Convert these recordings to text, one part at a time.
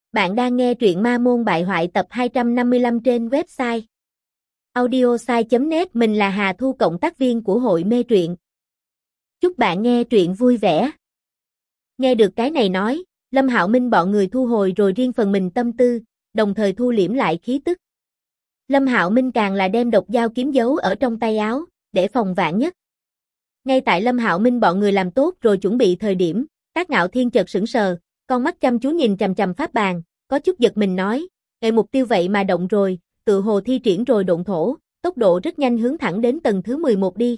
Bạn đang nghe truyện Ma Môn Bại Hoại tập 255 trên website audiosai.net. Mình là Hà Thu, cộng tác viên của hội mê truyện. Chúc bạn nghe truyện vui vẻ. Nghe được cái này nói, Lâm Hạo Minh bọn người thu hồi rồi riêng phần mình tâm tư, đồng thời thu liễm lại khí tức. Lâm Hạo Minh càng là đem độc dao kiếm giấu ở trong tay áo, để phòng vạn nhất. Ngay tại Lâm Hạo Minh bọn người làm tốt rồi chuẩn bị thời điểm, Tác Ngạo Thiên chợt sững sờ, con mắt chăm chú nhìn chằm chằm pháp bàn, có chút giật mình nói, mục tiêu vậy mà động rồi, tự hồ thi triển rồi độn thổ, tốc độ rất nhanh hướng thẳng đến tầng thứ 11 đi.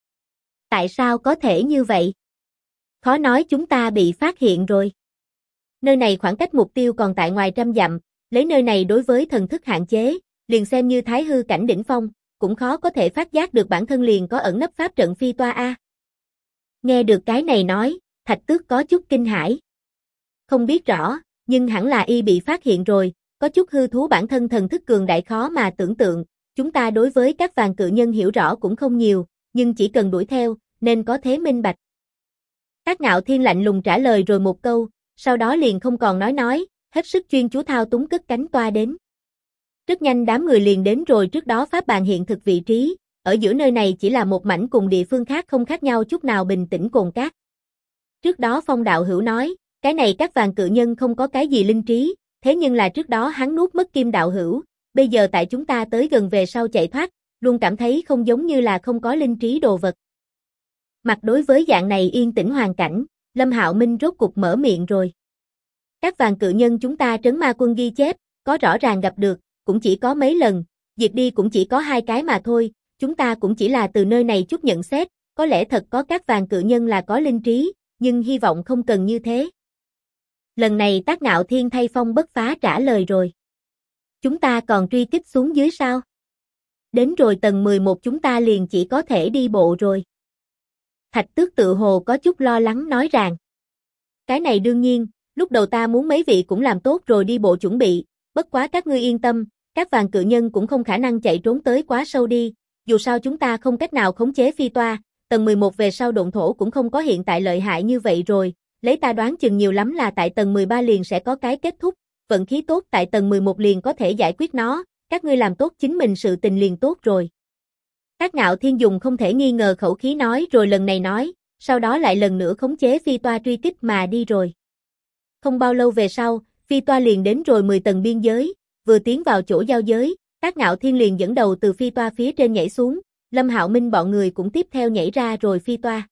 Tại sao có thể như vậy? Khó nói chúng ta bị phát hiện rồi. Nơi này khoảng cách mục tiêu còn tại ngoài trăm dặm, lấy nơi này đối với thần thức hạn chế, liền xem như thái hư cảnh đỉnh phong, cũng khó có thể phát giác được bản thân liền có ẩn nấp pháp trận phi toa a. Nghe được cái này nói, Thạch Tước có chút kinh hãi. Không biết rõ, nhưng hẳn là y bị phát hiện rồi, có chút hư thú bản thân thần thức cường đại khó mà tưởng tượng, chúng ta đối với các vàng cự nhân hiểu rõ cũng không nhiều, nhưng chỉ cần đuổi theo, nên có thế minh bạch. Tác Ngạo Thiên lạnh lùng trả lời rồi một câu, sau đó liền không còn nói, hết sức chuyên chú thao túng cất cánh toa đến. Rất nhanh đám người liền đến rồi, trước đó pháp bàn hiện thực vị trí, ở giữa nơi này chỉ là một mảnh cùng địa phương khác không khác nhau chút nào bình tĩnh cồn cát. Trước đó Phong đạo hữu nói, cái này các vàng cự nhân không có cái gì linh trí, thế nhưng là trước đó hắn nuốt mất Kim đạo hữu, bây giờ tại chúng ta tới gần về sau chạy thoát, luôn cảm thấy không giống như là không có linh trí đồ vật. Mặt đối với dạng này yên tĩnh hoàn cảnh, Lâm Hạo Minh rốt cục mở miệng rồi. Các vàng cự nhân chúng ta trấn ma quân ghi chép, có rõ ràng gặp được, cũng chỉ có mấy lần, diệt đi cũng chỉ có 2 cái mà thôi, chúng ta cũng chỉ là từ nơi này chút nhận xét, có lẽ thật có các vàng cự nhân là có linh trí, nhưng hy vọng không cần như thế. Lần này Tác Ngạo Thiên thay Phong Bất Phá trả lời rồi. Chúng ta còn truy kích xuống dưới sao? Đến rồi tầng 11 chúng ta liền chỉ có thể đi bộ rồi. Thạch Tước tự hồ có chút lo lắng nói rằng. Cái này đương nhiên, lúc đầu ta muốn mấy vị cũng làm tốt rồi đi bộ chuẩn bị, bất quá các ngươi yên tâm, các vàng cự nhân cũng không khả năng chạy trốn tới quá sâu đi, dù sao chúng ta không cách nào khống chế phi toa, tầng 11 về sau độn thổ cũng không có hiện tại lợi hại như vậy rồi, lấy ta đoán chừng nhiều lắm là tại tầng 13 liền sẽ có cái kết thúc, vận khí tốt tại tầng 11 liền có thể giải quyết nó, các ngươi làm tốt chính mình sự tình liền tốt rồi. Tác Ngạo Thiên dùng không thể nghi ngờ khẩu khí nói rồi lần này nói, sau đó lại lần nữa khống chế phi toa truy kích mà đi rồi. Không bao lâu về sau, phi toa liền đến rồi 10 tầng biên giới, vừa tiến vào chỗ giao giới, Tác Ngạo Thiên liền dẫn đầu từ phi toa phía trên nhảy xuống, Lâm Hạo Minh bọn người cũng tiếp theo nhảy ra rồi phi toa.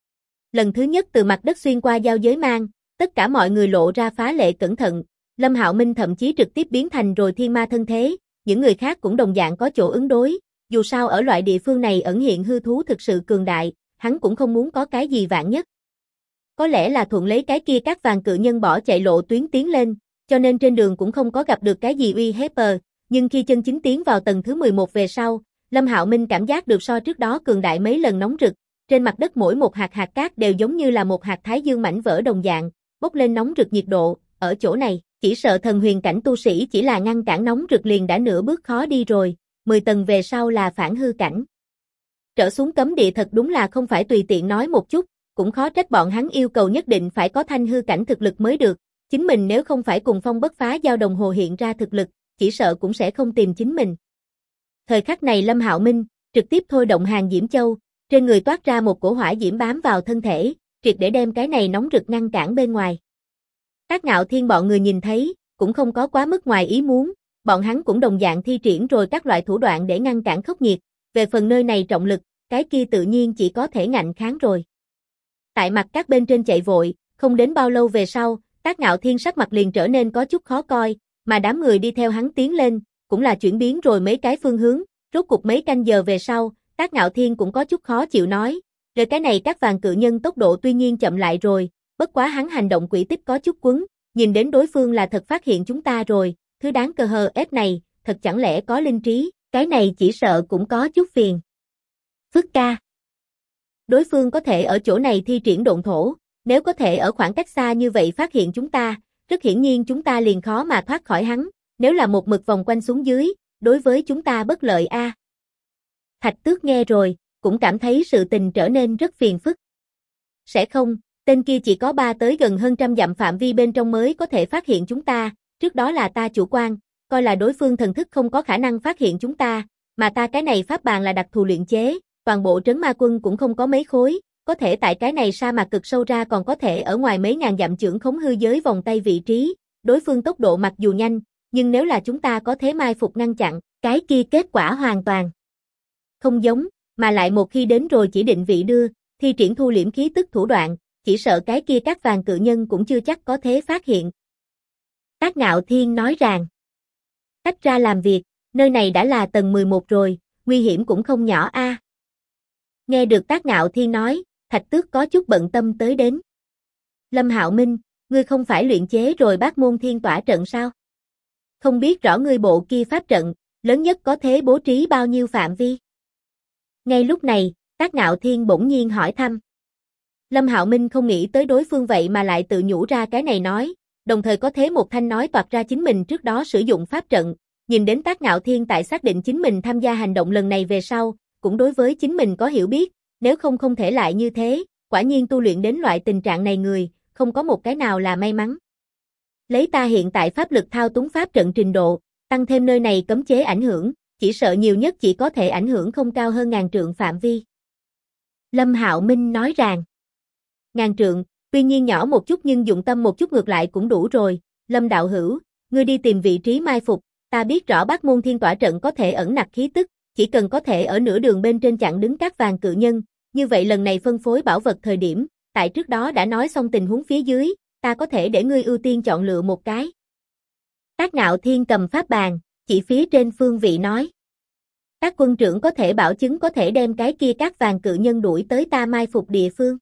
Lần thứ nhất từ mặt đất xuyên qua giao giới mang, tất cả mọi người lộ ra phá lệ cẩn thận, Lâm Hạo Minh thậm chí trực tiếp biến thành rồi thiên ma thân thế, những người khác cũng đồng dạng có chỗ ứng đối, dù sao ở loại địa phương này ẩn hiện hư thú thực sự cường đại, hắn cũng không muốn có cái gì vạn nhất. Có lẽ là thuận lấy cái kia các vàng cự nhân bỏ chạy lộ tuyến tiến lên, cho nên trên đường cũng không có gặp được cái gì uy hiếp, nhưng khi chân chính tiến vào tầng thứ 11 về sau, Lâm Hạo Minh cảm giác được so trước đó cường đại mấy lần nóng rực, trên mặt đất mỗi một hạt cát đều giống như là một hạt thái dương mảnh vỡ đồng dạng, bốc lên nóng rực nhiệt độ, ở chỗ này, chỉ sợ thần huyền cảnh tu sĩ chỉ là ngăn cản nóng rực liền đã nửa bước khó đi rồi, 10 tầng về sau là phản hư cảnh. Trở xuống cấm địa thật đúng là không phải tùy tiện nói một chút, cũng khó trách bọn hắn yêu cầu nhất định phải có thanh hư cảnh thực lực mới được, chính mình nếu không phải cùng Phong Bất Phá giao đồng hồ hiện ra thực lực, chỉ sợ cũng sẽ không tìm chính mình. Thời khắc này Lâm Hạo Minh trực tiếp thôi động Hàng Diễm Châu, trên người toát ra một cổ hỏa diễm bám vào thân thể, triệt để đem cái này nóng rực ngăn cản bên ngoài. Tác Ngạo Thiên bọn người nhìn thấy, cũng không có quá mức ngoài ý muốn, bọn hắn cũng đồng dạng thi triển rồi các loại thủ đoạn để ngăn cản khốc nhiệt, về phần nơi này trọng lực, cái kia tự nhiên chỉ có thể ngạnh kháng rồi. Tại mặt các bên trên chạy vội, không đến bao lâu về sau, Tác Ngạo Thiên sắc mặt liền trở nên có chút khó coi, mà đám người đi theo hắn tiến lên, cũng là chuyển biến rồi mấy cái phương hướng, rốt cục mấy canh giờ về sau, Tác Ngạo Thiên cũng có chút khó chịu nói, rồi cái này các vàng cự nhân tốc độ tuy nhiên chậm lại rồi, bất quá hắn hành động quỷ tích có chút quấn, nhìn đến đối phương là thật phát hiện chúng ta rồi, thứ đáng cờ hờ ép này, thật chẳng lẽ có linh trí, cái này chỉ sợ cũng có chút phiền. Phức ca. Đối phương có thể ở chỗ này thi triển độn thổ, nếu có thể ở khoảng cách xa như vậy phát hiện chúng ta, rất hiển nhiên chúng ta liền khó mà thoát khỏi hắn, nếu là một mực vòng quanh xuống dưới, đối với chúng ta bất lợi a. Thạch Tước nghe rồi, cũng cảm thấy sự tình trở nên rất phiền phức. Sẽ không, tên kia chỉ có 3 tới gần hơn trăm dặm phạm vi bên trong mới có thể phát hiện chúng ta, trước đó là ta chủ quan, coi là đối phương thần thức không có khả năng phát hiện chúng ta, mà ta cái này pháp bàn là đặc thù luyện chế, toàn bộ trấn ma quân cũng không có mấy khối, có thể tại cái này sa mạc cực sâu ra còn có thể ở ngoài mấy ngàn dặm chưởng khống hư giới vòng tay vị trí, đối phương tốc độ mặc dù nhanh, nhưng nếu là chúng ta có thế mai phục ngăn chặn, cái kia kết quả hoàn toàn không giống, mà lại một khi đến rồi chỉ định vị đưa, thi triển thu liễm khí tức thủ đoạn, chỉ sợ cái kia các vàng cự nhân cũng chưa chắc có thế phát hiện. Tác Ngạo Thiên nói rằng, tách ra làm việc, nơi này đã là tầng 11 rồi, nguy hiểm cũng không nhỏ a. Nghe được Tác Ngạo Thiên nói, Thạch Tước có chút bận tâm tới đến. Lâm Hạo Minh, ngươi không phải luyện chế rồi Bát Môn Thiên Tỏa trận sao? Không biết rõ ngươi bộ kia pháp trận, lớn nhất có thế bố trí bao nhiêu phạm vi? Ngay lúc này, Tác Ngạo Thiên bỗng nhiên hỏi thăm. Lâm Hạo Minh không nghĩ tới đối phương vậy mà lại tự nhủ ra cái này nói, đồng thời có thế một thanh nói toạc ra chính mình trước đó sử dụng pháp trận, nhìn đến Tác Ngạo Thiên tại xác định chính mình tham gia hành động lần này về sau, cũng đối với chính mình có hiểu biết, nếu không không thể lại như thế, quả nhiên tu luyện đến loại tình trạng này người, không có một cái nào là may mắn. Lấy ta hiện tại pháp lực thao túng pháp trận trình độ, tăng thêm nơi này cấm chế ảnh hưởng, chỉ sợ nhiều nhất chỉ có thể ảnh hưởng không cao hơn 1000 trượng phạm vi. Lâm Hạo Minh nói rằng, 1000 trượng, tuy nhiên nhỏ một chút nhưng dụng tâm một chút ngược lại cũng đủ rồi, Lâm đạo hữu, ngươi đi tìm vị trí mai phục, ta biết rõ Bát Môn Thiên Tỏa trận có thể ẩn nặc khí tức, chỉ cần có thể ở nửa đường bên trên chặn đứng các vàng cự nhân, như vậy lần này phân phối bảo vật thời điểm, tại trước đó đã nói xong tình huống phía dưới, ta có thể để ngươi ưu tiên chọn lựa một cái. Tác Ngạo Thiên cầm pháp bàn, chỉ phía trên phương vị nói. Các quân trưởng có thể bảo chứng có thể đem cái kia các vàng cự nhân đuổi tới ta mai phục địa phương.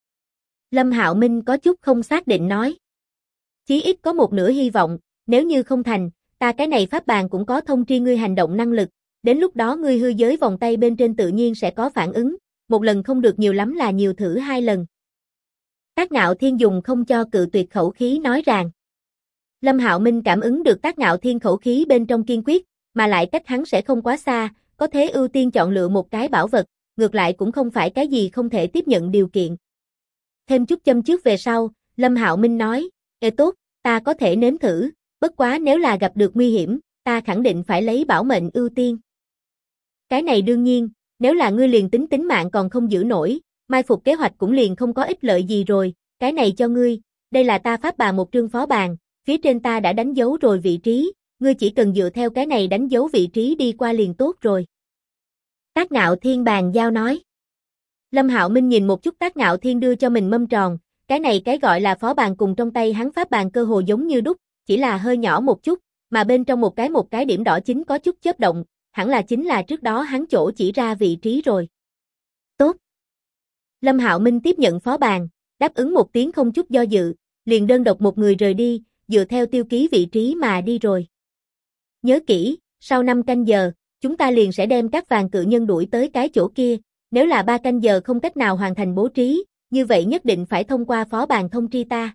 Lâm Hạo Minh có chút không xác định nói. Chí ít có một nửa hy vọng, nếu như không thành, ta cái này pháp bàn cũng có thông tri ngươi hành động năng lực, đến lúc đó ngươi hư giới vòng tay bên trên tự nhiên sẽ có phản ứng, một lần không được nhiều lắm là nhiều thử 2 lần. Tác Ngạo Thiên dùng không cho cự tuyệt khẩu khí nói rằng. Lâm Hạo Minh cảm ứng được Tác Ngạo Thiên khẩu khí bên trong kiên quyết, mà lại cách hắn sẽ không quá xa, có thế ưu tiên chọn lựa một cái bảo vật, ngược lại cũng không phải cái gì không thể tiếp nhận điều kiện. Thêm chút châm trước về sau, Lâm Hạo Minh nói, tốt, ta có thể nếm thử, bất quá nếu là gặp được nguy hiểm, ta khẳng định phải lấy bảo mệnh ưu tiên. Cái này đương nhiên, nếu là ngươi liền tính mạng còn không giữ nổi, mai phục kế hoạch cũng liền không có ích lợi gì rồi, cái này cho ngươi, đây là ta pháp bàn một trương phó bàn, phía trên ta đã đánh dấu rồi vị trí, ngươi chỉ cần dựa theo cái này đánh dấu vị trí đi qua liền tốt rồi. Tác Ngạo Thiên bàn giao nói. Lâm Hạo Minh nhìn một chút Tác Ngạo Thiên đưa cho mình mâm tròn, cái này cái gọi là phó bàn cùng trong tay hắn pháp bàn cơ hồ giống như đúc, chỉ là hơi nhỏ một chút, mà bên trong một cái điểm đỏ chính có chút chớp động, hẳn là chính là trước đó hắn chỗ chỉ ra vị trí rồi. Tốt. Lâm Hạo Minh tiếp nhận phó bàn, đáp ứng một tiếng không chút do dự, liền đơn độc một người rời đi, dựa theo tiêu ký vị trí mà đi rồi. Nhớ kỹ, sau 5 canh giờ, chúng ta liền sẽ đem các vàng cự nhân đuổi tới cái chỗ kia, nếu là 3 canh giờ không cách nào hoàn thành bố trí, như vậy nhất định phải thông qua phó bàn thông tri ta.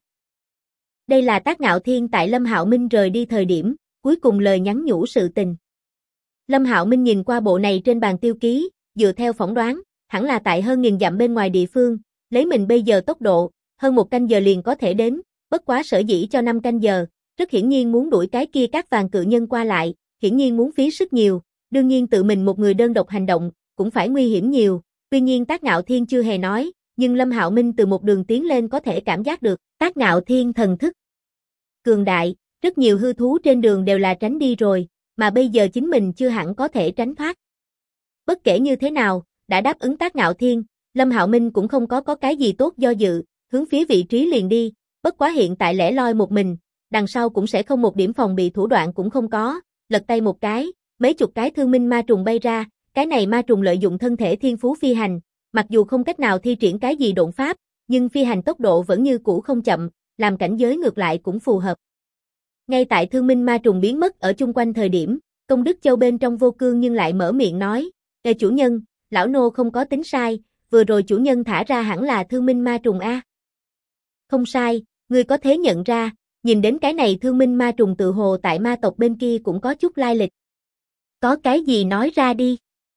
Đây là Tác Ngạo Thiên tại Lâm Hạo Minh rời đi thời điểm, cuối cùng lời nhắn nhủ sự tình. Lâm Hạo Minh nhìn qua bộ này trên bàn tiêu ký, dựa theo phỏng đoán, hẳn là tại hơn 1000 dặm bên ngoài địa phương, lấy mình bây giờ tốc độ, hơn 1 canh giờ liền có thể đến, bất quá sở dĩ cho 5 canh giờ, rất hiển nhiên muốn đuổi cái kia các vàng cự nhân qua lại, hiển nhiên muốn phí sức nhiều, đương nhiên tự mình một người đơn độc hành động, cũng phải nguy hiểm nhiều, tuy nhiên Tác Ngạo Thiên chưa hề nói, nhưng Lâm Hạo Minh từ một đường tiến lên có thể cảm giác được, Tác Ngạo Thiên thần thức cường đại, rất nhiều hư thú trên đường đều là tránh đi rồi, mà bây giờ chính mình chưa hẳn có thể tránh thoát. Bất kể như thế nào, đã đáp ứng Tác Ngạo Thiên, Lâm Hạo Minh cũng không có cái gì tốt do dự, hướng phía vị trí liền đi, bất quá hiện tại lẻ loi một mình, đằng sau cũng sẽ không một điểm phòng bị thủ đoạn cũng không có, lật tay một cái, mấy chục cái thương minh ma trùng bay ra, cái này ma trùng lợi dụng thân thể thiên phú phi hành, mặc dù không cách nào thi triển cái gì độn pháp, nhưng phi hành tốc độ vẫn như cũ không chậm, làm cảnh giới ngược lại cũng phù hợp. Ngay tại thương minh ma trùng biến mất ở chung quanh thời điểm, Công Đức Châu bên trong Vô Cương nhưng lại mở miệng nói, chủ nhân, lão nô không có tính sai, vừa rồi chủ nhân thả ra hẳn là thương minh ma trùng a. Không sai, ngươi có thế nhận ra, nhìn đến cái này thương minh ma trùng tự hồ tại ma tộc bên kia cũng có chút lai lịch. Có cái gì nói ra đi.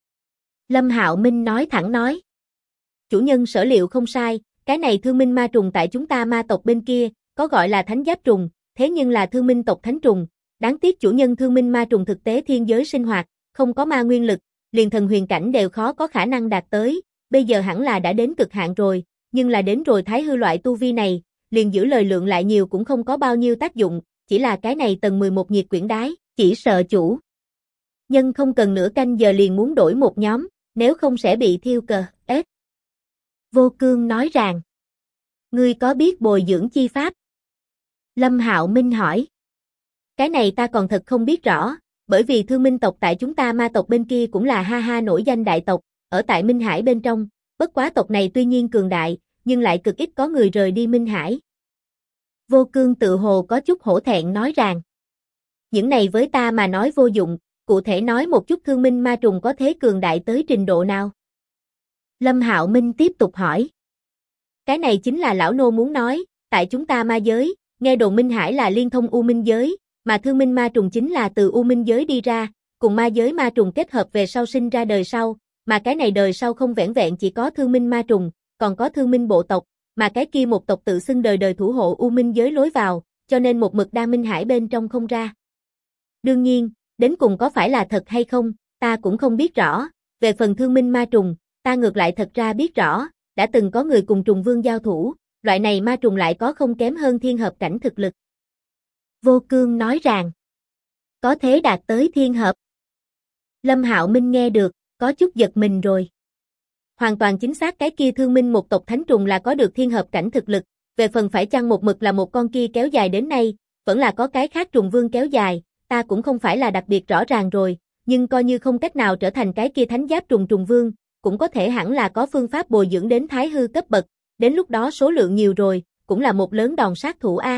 Lâm Hạo Minh nói thẳng nói. Chủ nhân sở liệu không sai, cái này thương minh ma trùng tại chúng ta ma tộc bên kia, có gọi là thánh giáp trùng, thế nhưng là thương minh tộc thánh trùng, đáng tiếc chủ nhân thương minh ma trùng thực tế thiên giới sinh hoạt, không có ma nguyên lực, liền thần huyền cảnh đều khó có khả năng đạt tới, bây giờ hẳn là đã đến cực hạn rồi, nhưng là đến rồi thái hư loại tu vi này, liền giữ lời lượng lại nhiều cũng không có bao nhiêu tác dụng, chỉ là cái này tầng 11 nhiệt quyển đái, chỉ sợ chủ nhân không cần nửa canh giờ liền muốn đổi một nhóm, nếu không sẽ bị thiêu cờ, ết. Vô Cương nói rằng, ngươi có biết bồi dưỡng chi pháp? Lâm Hạo Minh hỏi. Cái này ta còn thật không biết rõ, bởi vì thương minh tộc tại chúng ta ma tộc bên kia cũng là ha ha nổi danh đại tộc, ở tại Minh Hải bên trong, bất quá tộc này tuy nhiên cường đại, nhưng lại cực ít có người rời đi Minh Hải. Vô Cương tự hồ có chút hổ thẹn nói rằng, những này với ta mà nói vô dụng, cụ thể nói một chút thương minh ma trùng có thế cường đại tới trình độ nào? Lâm Hạo Minh tiếp tục hỏi. Cái này chính là lão nô muốn nói, tại chúng ta ma giới, nghe đồn Minh Hải là liên thông U Minh giới, mà thương minh ma trùng chính là từ U Minh giới đi ra, cùng ma giới ma trùng kết hợp về sau sinh ra đời sau, mà cái này đời sau không vẻn vẹn chỉ có thương minh ma trùng, còn có thương minh bộ tộc, mà cái kia một tộc tự xưng đời đời thủ hộ U Minh giới lối vào, cho nên một mực đang Minh Hải bên trong không ra. Đương nhiên, đến cùng có phải là thật hay không, ta cũng không biết rõ, về phần thương minh ma trùng, ta ngược lại thật ra biết rõ, đã từng có người cùng trùng vương giao thủ, loại này ma trùng lại có không kém hơn thiên hợp cảnh thực lực. Vô Cương nói rằng, có thế đạt tới thiên hợp. Lâm Hạo Minh nghe được, có chút giật mình rồi. Hoàn toàn chính xác cái kia thương minh một tộc thánh trùng là có được thiên hợp cảnh thực lực, về phần phải chăng một mực là một con kia kéo dài đến nay, vẫn là có cái khác trùng vương kéo dài, ta cũng không phải là đặc biệt rõ ràng rồi, nhưng coi như không cách nào trở thành cái kia thánh giáp trùng vương, cũng có thể hẳn là có phương pháp bồi dưỡng đến thái hư cấp bậc, đến lúc đó số lượng nhiều rồi, cũng là một lớn đòn sát thủ a.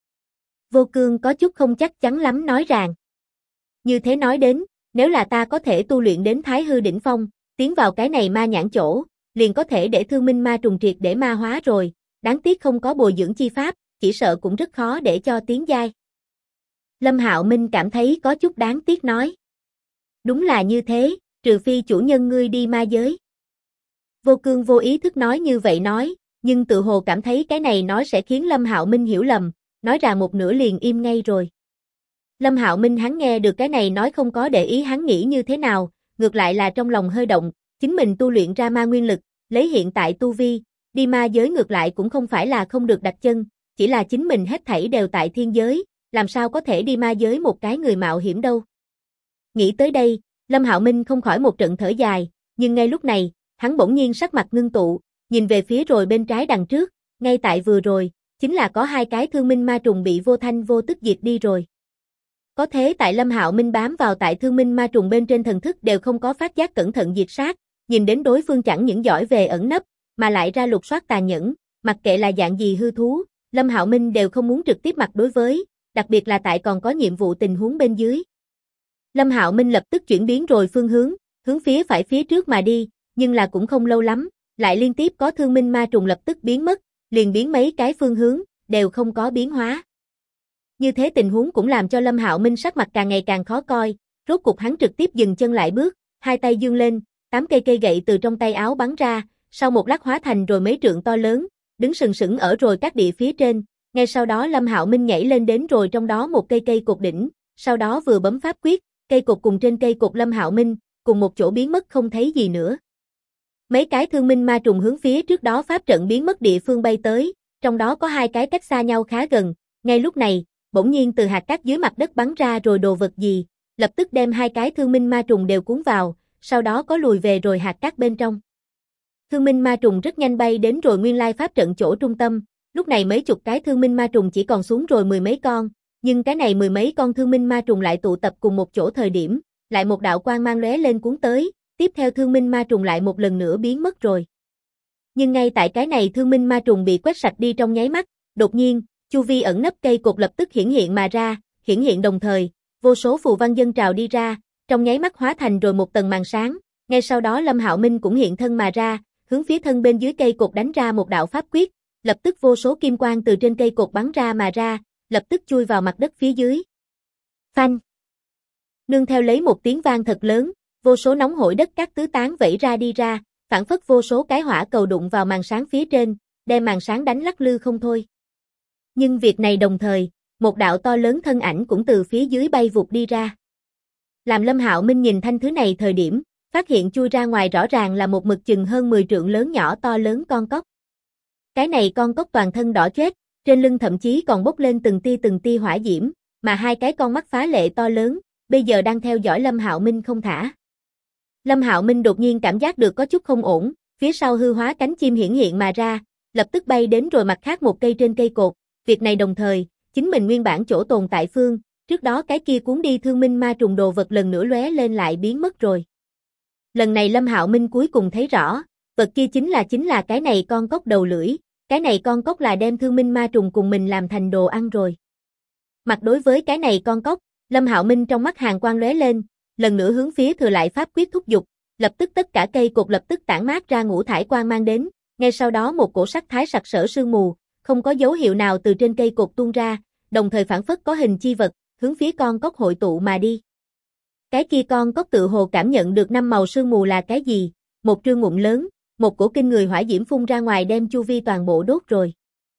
Vô Cương có chút không chắc chắn lắm nói rằng. Như thế nói đến, nếu là ta có thể tu luyện đến thái hư đỉnh phong, tiến vào cái này ma nhãn chỗ, liền có thể để thương minh ma trùng triệt để ma hóa rồi, đáng tiếc không có bồi dưỡng chi pháp, chỉ sợ cũng rất khó để cho tiến giai. Lâm Hạo Minh cảm thấy có chút đáng tiếc nói. Đúng là như thế, trừ phi chủ nhân ngươi đi ma giới. Vô Cương vô ý thức nói như vậy nói, nhưng tự hồ cảm thấy cái này nói sẽ khiến Lâm Hạo Minh hiểu lầm, nói ra một nửa liền im ngay rồi. Lâm Hạo Minh hắn nghe được cái này nói không có để ý hắn nghĩ như thế nào, ngược lại là trong lòng hơi động, chính mình tu luyện ra ma nguyên lực, lấy hiện tại tu vi, đi ma giới ngược lại cũng không phải là không được đặt chân, chỉ là chính mình hết thảy đều tại thiên giới, làm sao có thể đi ma giới một cái người mạo hiểm đâu. Nghĩ tới đây, Lâm Hạo Minh không khỏi một trận thở dài, nhưng ngay lúc này, hắn bỗng nhiên sắc mặt ngưng tụ, nhìn về phía rồi bên trái đằng trước, ngay tại vừa rồi, chính là có hai cái thương minh ma trùng bị vô thanh vô tức diệt đi rồi. Có thế tại Lâm Hạo Minh bám vào tại thương minh ma trùng bên trên thần thức đều không có phát giác cẩn thận diệt sát, nhìn đến đối phương chẳng những giỏi về ẩn nấp, mà lại ra lục soát tàn nhẫn, mặc kệ là dạng gì hư thú, Lâm Hạo Minh đều không muốn trực tiếp mặt đối với, đặc biệt là tại còn có nhiệm vụ tình huống bên dưới. Lâm Hạo Minh lập tức chuyển biến rồi phương hướng, hướng phía phải phía trước mà đi, nhưng là cũng không lâu lắm, lại liên tiếp có thương minh ma trùng lập tức biến mất, liền biến mấy cái phương hướng, đều không có biến hóa. Như thế tình huống cũng làm cho Lâm Hạo Minh sắc mặt càng ngày càng khó coi, rốt cục hắn trực tiếp dừng chân lại bước, hai tay giương lên, 8 cây gậy từ trong tay áo bắn ra, sau một lát hóa thành rồi mấy trượng to lớn, đứng sừng sững ở rồi các địa phía trên, ngay sau đó Lâm Hạo Minh nhảy lên đến rồi trong đó một cây cột đỉnh, sau đó vừa bấm pháp quyết, cây cột cùng trên cây cột Lâm Hạo Minh, cùng một chỗ biến mất không thấy gì nữa. Mấy cái thương minh ma trùng hướng phía trước đó pháp trận biến mất địa phương bay tới, trong đó có hai cái cách xa nhau khá gần, ngay lúc này, bỗng nhiên từ hạt cát dưới mặt đất bắn ra rồi đồ vật gì, lập tức đem hai cái thương minh ma trùng đều cuốn vào, sau đó có lùi về rồi hạt cát bên trong. Thương minh ma trùng rất nhanh bay đến rồi nguyên lai pháp trận chỗ trung tâm, lúc này mấy chục cái thương minh ma trùng chỉ còn xuống rồi mười mấy con, nhưng cái này mười mấy con thương minh ma trùng lại tụ tập cùng một chỗ thời điểm, lại một đạo quang mang lóe lên cuốn tới, tiếp theo thương minh ma trùng lại một lần nữa biến mất rồi. Nhưng ngay tại cái này thương minh ma trùng bị quét sạch đi trong nháy mắt, đột nhiên, chu vi ẩn nấp cây cột lập tức hiển hiện mà ra, hiển hiện đồng thời, vô số phù văn dâng trào đi ra, trong nháy mắt hóa thành rồi một tầng màn sáng, ngay sau đó Lâm Hạo Minh cũng hiện thân mà ra, hướng phía thân bên dưới cây cột đánh ra một đạo pháp quyết, lập tức vô số kim quang từ trên cây cột bắn ra mà ra, lập tức chui vào mặt đất phía dưới. Phanh! Nương theo lấy một tiếng vang thật lớn, vô số nóng hổi đất cát tứ tán vẩy ra đi ra, phản phất vô số cái hỏa cầu đụng vào màn sáng phía trên, đem màn sáng đánh lắc lư không thôi. Nhưng việc này đồng thời, một đạo to lớn thân ảnh cũng từ phía dưới bay vụt đi ra. Làm Lâm Hạo Minh nhìn thanh thứ này thời điểm, phát hiện chui ra ngoài rõ ràng là một mực chừng hơn 10 trượng lớn nhỏ to lớn con cóc. Cái này con cóc toàn thân đỏ chét, trên lưng thậm chí còn bốc lên từng tia hỏa diễm, mà hai cái con mắt phá lệ to lớn, bây giờ đang theo dõi Lâm Hạo Minh không thả. Lâm Hạo Minh đột nhiên cảm giác được có chút không ổn, phía sau hư hóa cánh chim hiển hiện mà ra, lập tức bay đến rồi mặt khác một cây trên cây cột, việc này đồng thời, chính mình nguyên bản chỗ tồn tại phương, trước đó cái kia cuốn đi thương minh ma trùng đồ vật lần nữa lóe lên lại biến mất rồi. Lần này Lâm Hạo Minh cuối cùng thấy rõ, vật kia chính là cái này con cóc đầu lưỡi, cái này con cóc là đem thương minh ma trùng cùng mình làm thành đồ ăn rồi. Mặt đối với cái này con cóc, Lâm Hạo Minh trong mắt hàn quang lóe lên, lần nữa hướng phía thừa lại pháp quyết thúc giục, lập tức tất cả cây cột lập tức tản mát ra ngũ thải quang mang đến, ngay sau đó một cổ sắc thái sặc sỡ sương mù, không có dấu hiệu nào từ trên cây cột tuôn ra, đồng thời phản phất có hình chi vật, hướng phía con cóc hội tụ mà đi. Cái kia con cóc tự hồ cảm nhận được năm màu sương mù là cái gì, một trương ngụm lớn, một cổ kinh người hỏa diễm phun ra ngoài đem chu vi toàn bộ đốt rồi.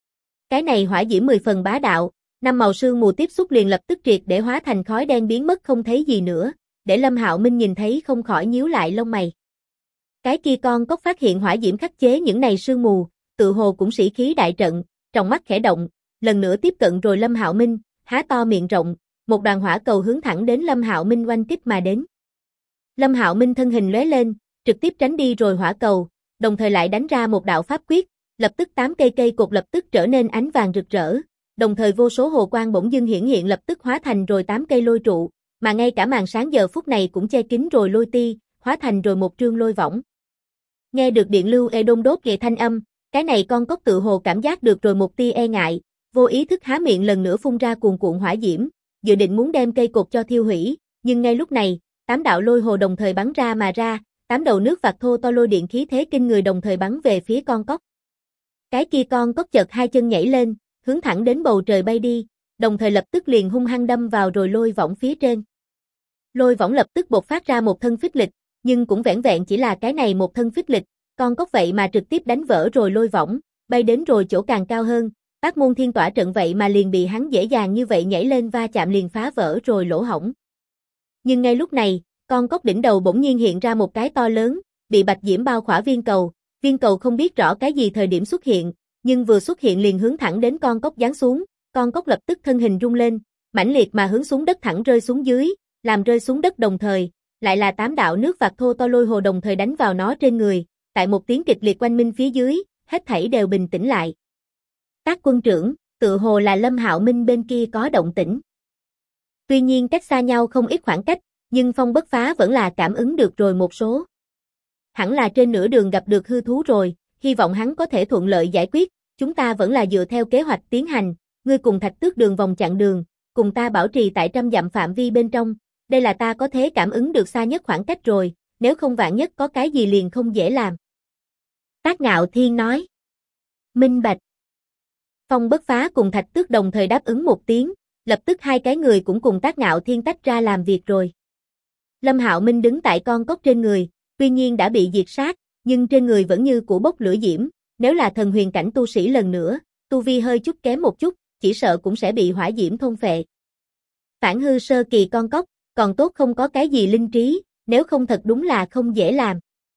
Cái này hỏa diễm 10 phần bá đạo, năm màu sương mù tiếp xúc liền lập tức triệt để hóa thành khói đen biến mất không thấy gì nữa, để Lâm Hạo Minh nhìn thấy không khỏi nhíu lại lông mày. Cái kia con cóc phát hiện hỏa diễm khắc chế những này sương mù, tự hồ cũng sĩ khí đại trận, trong mắt khẽ động, lần nữa tiếp cận rồi Lâm Hạo Minh, há to miệng rộng, một đoàn hỏa cầu hướng thẳng đến Lâm Hạo Minh oanh kích mà đến. Lâm Hạo Minh thân hình lóe lên, trực tiếp tránh đi rồi hỏa cầu, đồng thời lại đánh ra một đạo pháp quyết, lập tức 8 cây cột lập tức trở nên ánh vàng rực rỡ, đồng thời vô số hồ quang bỗng dưng hiển hiện lập tức hóa thành rồi 8 cây lôi trụ, mà ngay cả màn sáng giờ phút này cũng che kín rồi lôi ti, hóa thành rồi một trương lôi võng. Nghe được điện lưu đôn đốt ghệ thanh âm, cái này con cóc tự hồ cảm giác được rồi một tia e ngại, vô ý thức há miệng lần nữa phun ra cuồn cuộn hỏa diễm, dự định muốn đem cây cột cho thiêu hủy, nhưng ngay lúc này, 8 đạo lôi hồ đồng thời bắn ra mà ra, 8 đầu nước vạc thô to lôi điện khí thế kinh người đồng thời bắn về phía con cóc. Cái kia con cóc chợt hai chân nhảy lên, hướng thẳng đến bầu trời bay đi, đồng thời lập tức liền hung hăng đâm vào rồi lôi võng phía trên. Lôi võng lập tức bộc phát ra một thân phích lịch, nhưng cũng vẻn vẹn chỉ là cái này một thân phích lịch, con cóc vậy mà trực tiếp đánh vỡ rồi lôi võng, bay đến rồi chỗ càng cao hơn, Bát Môn Thiên Tỏa trận vậy mà liền bị hắn dễ dàng như vậy nhảy lên va chạm liền phá vỡ rồi lỗ hổng. Nhưng ngay lúc này, con cóc đỉnh đầu bỗng nhiên hiện ra một cái to lớn, bị bạch diễm bao khỏa viên cầu không biết rõ cái gì thời điểm xuất hiện, nhưng vừa xuất hiện liền hướng thẳng đến con cóc giáng xuống, con cóc lập tức thân hình rung lên, mãnh liệt mà hướng xuống đất thẳng rơi xuống dưới, làm rơi xuống đất đồng thời, lại là 8 đạo nước vạc thô to lôi hồ đồng thời đánh vào nó trên người, tại một tiếng kịch liệt oanh minh phía dưới, hết thảy đều bình tĩnh lại. Các quân trưởng, tự hồ là Lâm Hạo Minh bên kia có động tĩnh. Tuy nhiên cách xa nhau không ít khoảng cách, nhưng Phong Bất Phá vẫn là cảm ứng được rồi một số. Hẳn là trên nửa đường gặp được hư thú rồi, hy vọng hắn có thể thuận lợi giải quyết, chúng ta vẫn là dựa theo kế hoạch tiến hành, ngươi cùng Thạch Tước đường vòng chặn đường, cùng ta bảo trì tại 100 dặm phạm vi bên trong, đây là ta có thể cảm ứng được xa nhất khoảng cách rồi, nếu không vạn nhất có cái gì liền không dễ làm. Tác Ngạo Thiên nói. Minh bạch. Phong Bất Phá cùng Thạch Tước đồng thời đáp ứng một tiếng, lập tức hai cái người cũng cùng Tác Ngạo Thiên tách ra làm việc rồi. Lâm Hạo Minh đứng tại con cóc trên người, tuy nhiên đã bị diệt sát, nhưng trên người vẫn như cũ bốc lửa diễm, nếu là thần huyền cảnh tu sĩ lần nữa, tu vi hơi chút kém một chút, chỉ sợ cũng sẽ bị hỏa diễm thôn phệ. Phản hư sơ kỳ con cóc, còn tốt không có cái gì linh trí, nếu không thật đúng là không dễ làm.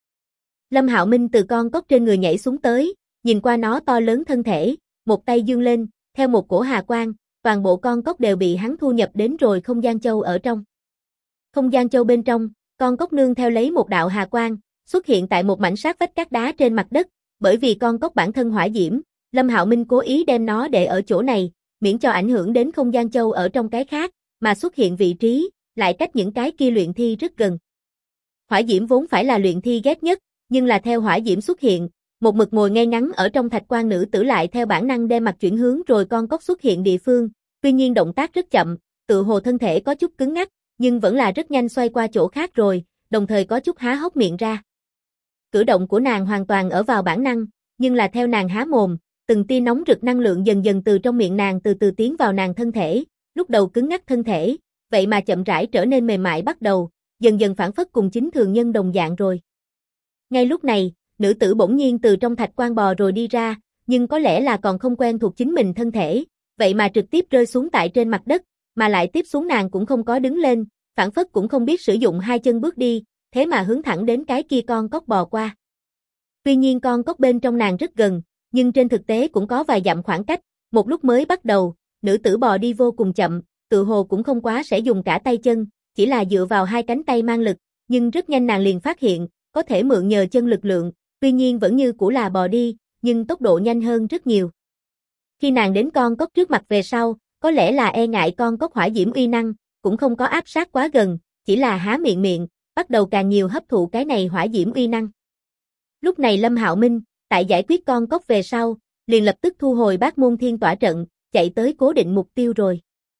Lâm Hạo Minh từ con cóc trên người nhảy xuống tới, nhìn qua nó to lớn thân thể, một tay giương lên, theo một cổ hà quang, toàn bộ con cóc đều bị hắn thu nhập đến rồi không gian châu ở trong. Không gian châu bên trong, con cóc nương theo lấy một đạo hà quang, xuất hiện tại một mảnh sát vách cát đá trên mặt đất, bởi vì con cóc bản thân hỏa diễm, Lâm Hạo Minh cố ý đem nó để ở chỗ này, miễn cho ảnh hưởng đến không gian châu ở trong cái khác, mà xuất hiện vị trí, lại cách những cái kia luyện thi rất gần. Hỏa diễm vốn phải là luyện thi ghét nhất, nhưng là theo hỏa diễm xuất hiện, một mực ngồi ngay ngắn ở trong thạch quan nữ tử lại theo bản năng đem mặt chuyển hướng rồi con cóc xuất hiện địa phương, tuy nhiên động tác rất chậm, tự hồ thân thể có chút cứng ngắc, nhưng vẫn là rất nhanh xoay qua chỗ khác rồi, đồng thời có chút há hốc miệng ra. Cử động của nàng hoàn toàn ở vào bản năng, nhưng là theo nàng há mồm, từng tia nóng rực năng lượng dần dần từ trong miệng nàng từ từ tiến vào nàng thân thể, lúc đầu cứng ngắc thân thể, vậy mà chậm rãi trở nên mềm mại bắt đầu, dần dần phản phất cùng chính thường nhân đồng dạng rồi. Ngay lúc này, nữ tử bỗng nhiên từ trong thạch quan bò rồi đi ra, nhưng có lẽ là còn không quen thuộc chính mình thân thể, vậy mà trực tiếp rơi xuống tại trên mặt đất, mà lại tiếp xuống nàng cũng không có đứng lên, phản phất cũng không biết sử dụng hai chân bước đi, thế mà hướng thẳng đến cái kia con cóc bò qua. Tuy nhiên con cóc bên trong nàng rất gần, nhưng trên thực tế cũng có vài dặm khoảng cách, một lúc mới bắt đầu, nữ tử bò đi vô cùng chậm, tự hồ cũng không quá sẽ dùng cả tay chân, chỉ là dựa vào hai cánh tay mang lực, nhưng rất nhanh nàng liền phát hiện, có thể mượn nhờ chân lực lượng, tuy nhiên vẫn như cũ là bò đi, nhưng tốc độ nhanh hơn rất nhiều. Khi nàng đến con cóc trước mặt về sau, có lẽ là e ngại con cóc hỏa diễm uy năng, cũng không có áp sát quá gần, chỉ là há miệng, bắt đầu càng nhiều hấp thụ cái này hỏa diễm uy năng. Lúc này Lâm Hạo Minh, tại giải quyết con cóc về sau, liền lập tức thu hồi Bát Môn Thiên Tỏa trận, chạy tới cố định mục tiêu rồi.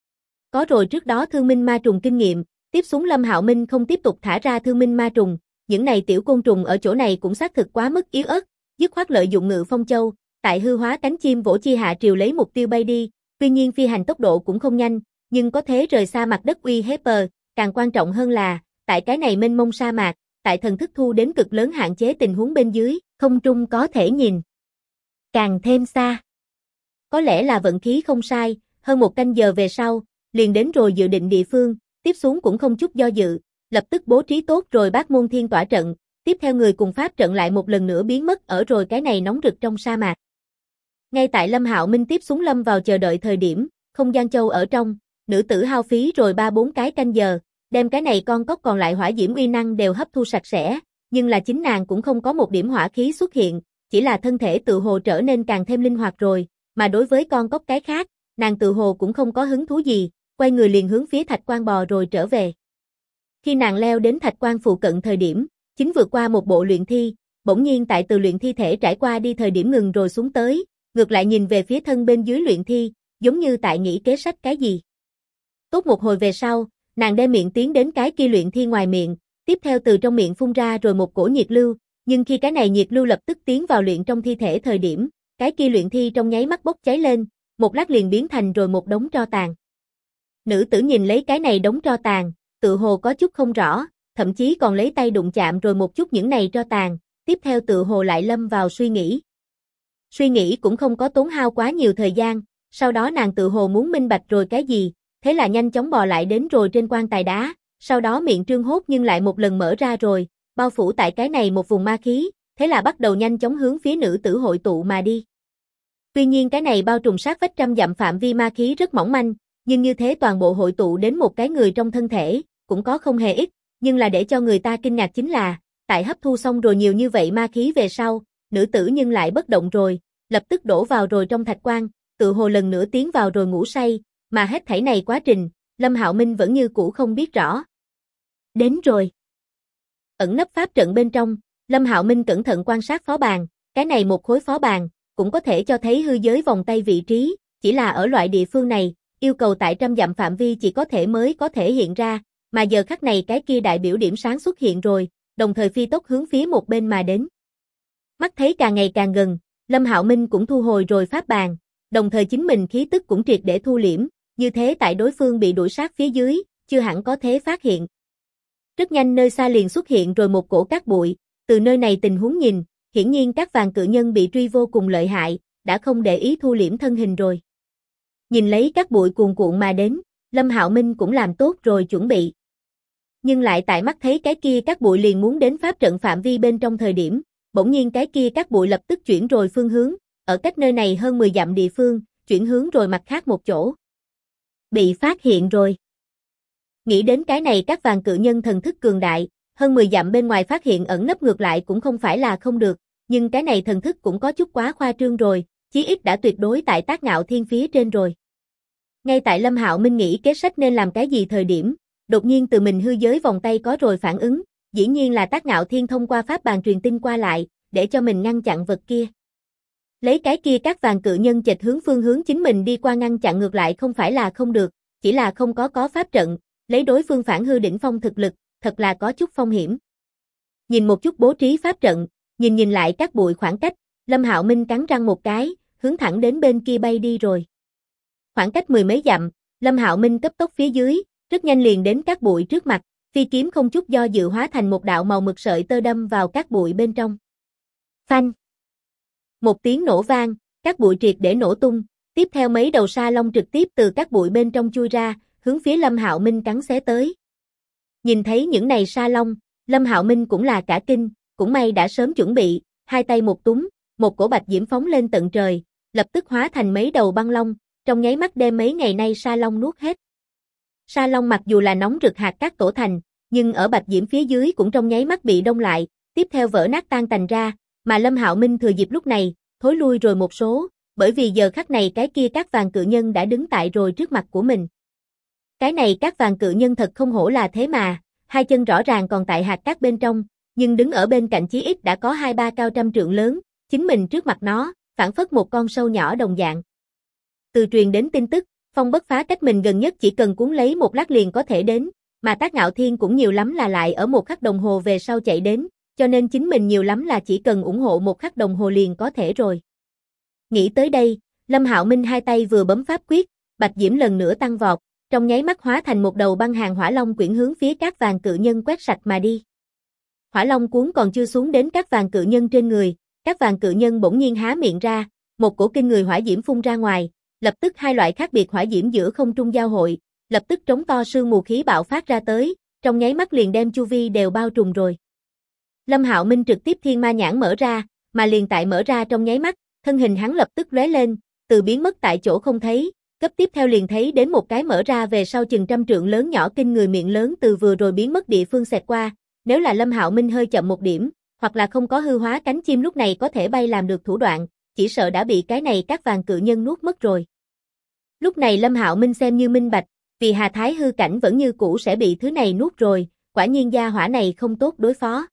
Có rồi trước đó Thương Minh Ma Trùng kinh nghiệm, tiếp xuống Lâm Hạo Minh không tiếp tục thả ra Thương Minh Ma Trùng, những này tiểu côn trùng ở chỗ này cũng xác thực quá mức yếu ớt, dứt khoát lợi dụng Ngự Phong Châu, tại hư hóa cánh chim vỗ chi hạ triều lấy mục tiêu bay đi, tuy nhiên phi hành tốc độ cũng không nhanh, nhưng có thế rời xa mặt đất uy hiếp, càng quan trọng hơn là, tại cái này mênh mông sa mạc, tại thần thức thu đến cực lớn hạn chế tình huống bên dưới, không trung có thể nhìn càng thêm xa. Có lẽ là vận khí không sai, hơn một canh giờ về sau, liền đến rồi dự định địa phương, tiếp xuống cũng không chút do dự, lập tức bố trí tốt rồi Bát Môn Thiên Tỏa trận, tiếp theo người cùng pháp trận lại một lần nữa biến mất ở rồi cái này nóng rực trong sa mạc. Ngay tại Lâm Hạo Minh tiếp xuống lâm vào chờ đợi thời điểm, không gian châu ở trong, nữ tử hao phí rồi 3-4 cái canh giờ, đem cái này con cóc còn lại hỏa diễm uy năng đều hấp thu sạch sẽ, nhưng là chính nàng cũng không có một điểm hỏa khí xuất hiện, chỉ là thân thể tự hồ trở nên càng thêm linh hoạt rồi, mà đối với con cóc cái khác, nàng tự hồ cũng không có hứng thú gì, quay người liền hướng phía thạch quan bò rồi trở về. Khi nàng leo đến thạch quan phụ cận thời điểm, chính vượt qua một bộ luyện thi, bỗng nhiên tại từ luyện thi thể trải qua đi thời điểm ngừng rồi xuống tới, ngược lại nhìn về phía thân bên dưới luyện thi, giống như tại nghĩ kế sách cái gì. Tốt một hồi về sau, nàng đem miệng tiến đến cái kia luyện thi ngoài miệng, tiếp theo từ trong miệng phun ra rồi một cổ nhiệt lưu, nhưng khi cái này nhiệt lưu lập tức tiến vào luyện trong thi thể thời điểm, cái kia luyện thi trong nháy mắt bốc cháy lên, một lát liền biến thành rồi một đống tro tàn. Nữ tử nhìn lấy cái này đống tro tàn, tự hồ có chút không rõ, thậm chí còn lấy tay đụng chạm rồi một chút những này tro tàn, tiếp theo tự hồ lại lâm vào suy nghĩ. Suy nghĩ cũng không có tốn hao quá nhiều thời gian, sau đó nàng tự hồ muốn minh bạch rồi cái gì, thế là nhanh chóng bò lại đến rồi trên quan tài đá, sau đó miệng trương hốt nhưng lại một lần mở ra rồi, bao phủ tại cái này một vùng ma khí, thế là bắt đầu nhanh chóng hướng phía nữ tử hội tụ mà đi. Tuy nhiên cái này bao trùm sát vách trăm dặm phạm vi ma khí rất mỏng manh, nhưng như thế toàn bộ hội tụ đến một cái người trong thân thể, cũng có không hề ít, nhưng là để cho người ta kinh ngạc chính là, tại hấp thu xong rồi nhiều như vậy ma khí về sau, nữ tử nhưng lại bất động rồi, lập tức đổ vào rồi trong thạch quan, tự hồ lần nữa tiến vào rồi ngủ say, mà hết thảy này quá trình, Lâm Hạo Minh vẫn như cũ không biết rõ. Đến rồi. Ẩn nấp pháp trận bên trong, Lâm Hạo Minh cẩn thận quan sát phó bàn, cái này một khối phó bàn, cũng có thể cho thấy hư giới vòng tay vị trí, chỉ là ở loại địa phương này, yêu cầu tại trăm dặm phạm vi chỉ có thể mới có thể hiện ra, mà giờ khắc này cái kia đại biểu điểm sáng xuất hiện rồi, đồng thời phi tốc hướng phía một bên mà đến. Mắt thấy càng ngày càng gần, Lâm Hạo Minh cũng thu hồi rồi pháp bàn, đồng thời chính mình khí tức cũng triệt để thu liễm, như thế tại đối phương bị đuổi sát phía dưới, chưa hẳn có thế phát hiện. Rất nhanh nơi xa liền xuất hiện rồi một cổ cát bụi, từ nơi này tình huống nhìn, hiển nhiên các vàng cự nhân bị truy vô cùng lợi hại, đã không để ý thu liễm thân hình rồi. Nhìn lấy cát bụi cuồn cuộn mà đến, Lâm Hạo Minh cũng làm tốt rồi chuẩn bị. Nhưng lại tại mắt thấy cái kia cát bụi liền muốn đến pháp trận phạm vi bên trong thời điểm, bỗng nhiên cái kia cát bụi lập tức chuyển rồi phương hướng, ở cách nơi này hơn 10 dặm địa phương, chuyển hướng rồi mặt khác một chỗ. Bị phát hiện rồi. Nghĩ đến cái này các vàng cự nhân thần thức cường đại, hơn 10 dặm bên ngoài phát hiện ẩn nấp ngược lại cũng không phải là không được, nhưng cái này thần thức cũng có chút quá khoa trương rồi, chí ít đã tuyệt đối tại Tác Ngạo Thiên phía trên rồi. Ngay tại Lâm Hạo Minh nghĩ kế sách nên làm cái gì thời điểm, đột nhiên từ mình hư giới vòng tay có rồi phản ứng, dĩ nhiên là Tác Ngạo Thiên thông qua pháp bàn truyền tin qua lại, để cho mình ngăn chặn vật kia. Lấy cái kia các vàng cự nhân chệch hướng phương hướng chính mình đi qua ngăn chặn ngược lại không phải là không được, chỉ là không có pháp trận, lấy đối phương phản hư đỉnh phong thực lực, thật là có chút phong hiểm. Nhìn một chút bố trí pháp trận, nhìn lại các bụi khoảng cách, Lâm Hạo Minh cắn răng một cái, hướng thẳng đến bên kia bay đi rồi. Khoảng cách 10 mấy dặm, Lâm Hạo Minh cấp tốc phía dưới, rất nhanh liền đến các bụi trước mặt, phi kiếm không chút do dự hóa thành một đạo màu mực sợi tơ đâm vào các bụi bên trong. Phanh! Một tiếng nổ vang, các bụi triệt để nổ tung, Tiếp theo mấy đầu sa long trực tiếp từ các bụi bên trong chui ra, hướng phía Lâm Hạo Minh cắn xé tới. Nhìn thấy những này sa long, Lâm Hạo Minh cũng là cả kinh, cũng may đã sớm chuẩn bị, hai tay một túm, một cổ bạch diễm phóng lên tận trời, lập tức hóa thành mấy đầu băng long, trong nháy mắt đem mấy ngày nay sa long nuốt hết. Sa long mặc dù là nóng rực hạt cát tổ thành, nhưng ở bạch diễm phía dưới cũng trong nháy mắt bị đông lại, tiếp theo vỡ nát tan tành ra, mà Lâm Hạo Minh thừa dịp lúc này, thối lui rồi một số, bởi vì giờ khắc này cái kia cát vàng cự nhân đã đứng tại rồi trước mặt của mình. Cái này cát vàng cự nhân thật không hổ là thế mà, hai chân rõ ràng còn tại hạt cát bên trong, nhưng đứng ở bên cạnh chí ít đã có 2-3 cao trăm trượng lớn, chính mình trước mặt nó, phảng phất một con sâu nhỏ đồng dạng. Từ truyền đến tin tức, Phong Bất Phá cách mình gần nhất chỉ cần cuốn lấy một lát liền có thể đến, mà Tác Ngạo Thiên cũng nhiều lắm là lại ở một khắc đồng hồ về sau chạy đến, cho nên chính mình nhiều lắm là chỉ cần ủng hộ một khắc đồng hồ liền có thể rồi. Nghĩ tới đây, Lâm Hạo Minh hai tay vừa bấm pháp quyết, bạch diễm lần nữa tăng vọt, trong nháy mắt hóa thành một đầu băng hàng hỏa long quyển hướng phía cát vàng cự nhân quét sạch mà đi. Hỏa long cuốn còn chưa xuống đến cát vàng cự nhân trên người, cát vàng cự nhân bỗng nhiên há miệng ra, một cổ kinh người hỏa diễm phun ra ngoài, lập tức hai loại khác biệt hỏa diễm giữa không trung giao hội, lập tức trống to sương mù khí bạo phát ra tới, trong nháy mắt liền đem chu vi đều bao trùm rồi. Lâm Hạo Minh trực tiếp thiên ma nhãn mở ra, mà liền tại mở ra trong nháy mắt, thân hình hắn lập tức lóe lên, từ biến mất tại chỗ không thấy, cấp tiếp theo liền thấy đến một cái mở ra về sau chừng trăm trượng lớn nhỏ kinh người miệng lớn từ vừa rồi biến mất địa phương xẹt qua, nếu là Lâm Hạo Minh hơi chậm một điểm, hoặc là không có hư hóa cánh chim lúc này có thể bay làm được thủ đoạn, chỉ sợ đã bị cái này cát vàng cự nhân nuốt mất rồi. Lúc này Lâm Hạo Minh xem như minh bạch, vì Hà Thái hư cảnh vẫn như cũ sẽ bị thứ này nuốt rồi, quả nhiên gia hỏa này không tốt đối phó.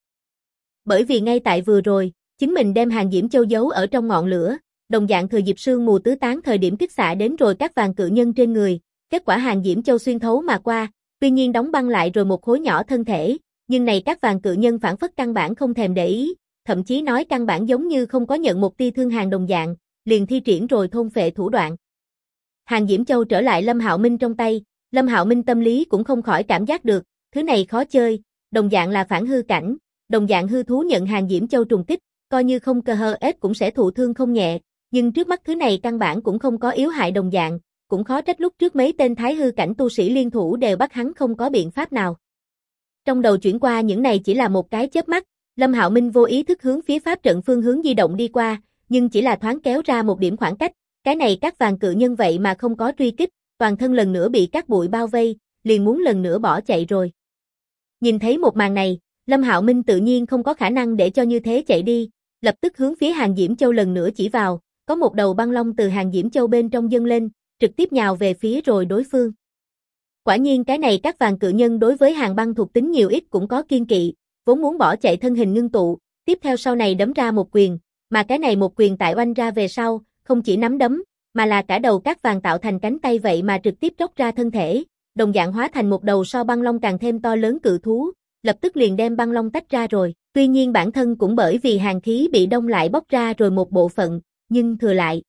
Bởi vì ngay tại vừa rồi, chính mình đem hàng diễm châu giấu ở trong ngọn lửa, đồng dạng thừa dịp sương mù tứ tán thời điểm kích xạ đến rồi các vàng cự nhân trên người, kết quả hàng diễm châu xuyên thấu mà qua, tuy nhiên đóng băng lại rồi một khối nhỏ thân thể, nhưng này các vàng cự nhân phản phất căn bản không thèm để ý, thậm chí nói căn bản giống như không có nhận một tia thương hàn đồng dạng, liền thi triển rồi thôn phệ thủ đoạn. Hàng diễm châu trở lại Lâm Hạo Minh trong tay, Lâm Hạo Minh tâm lý cũng không khỏi cảm giác được, thứ này khó chơi, đồng dạng là phản hư cảnh, đồng dạng hư thú nhận hàng diễm châu trùng kích, coi như không cơ hơ ết cũng sẽ thụ thương không nhẹ, nhưng trước mắt thứ này căn bản cũng không có yếu hại đồng dạng, cũng khó trách lúc trước mấy tên thái hư cảnh tu sĩ liên thủ đều bắt hắn không có biện pháp nào. Trong đầu chuyển qua những này chỉ là một cái chớp mắt, Lâm Hạo Minh vô ý thức hướng phía pháp trận phương hướng di động đi qua, nhưng chỉ là thoáng kéo ra một điểm khoảng cách, cái này các vàng cự nhân vậy mà không có truy kích, toàn thân lần nữa bị các bụi bao vây, liền muốn lần nữa bỏ chạy rồi. Nhìn thấy một màn này, Lâm Hạo Minh tự nhiên không có khả năng để cho như thế chạy đi, lập tức hướng phía hàng diễm châu lần nữa chỉ vào, có một đầu băng long từ hàng diễm châu bên trong dâng lên, trực tiếp nhào về phía rồi đối phương. Quả nhiên cái này các vàng cự nhân đối với hàng băng thuộc tính nhiều ít cũng có kiên kỵ, vốn muốn bỏ chạy thân hình ngưng tụ, tiếp theo sau này đấm ra một quyền, mà cái này một quyền tại oanh ra về sau, không chỉ nắm đấm, mà là cả đầu các vàng tạo thành cánh tay vậy mà trực tiếp tróc ra thân thể, đồng dạng hóa thành một đầu so băng long càng thêm to lớn cự thú, lập tức liền đem băng long tách ra rồi, tuy nhiên bản thân cũng bởi vì hàng khí bị đông lại bóc ra rồi một bộ phận, nhưng thừa lại.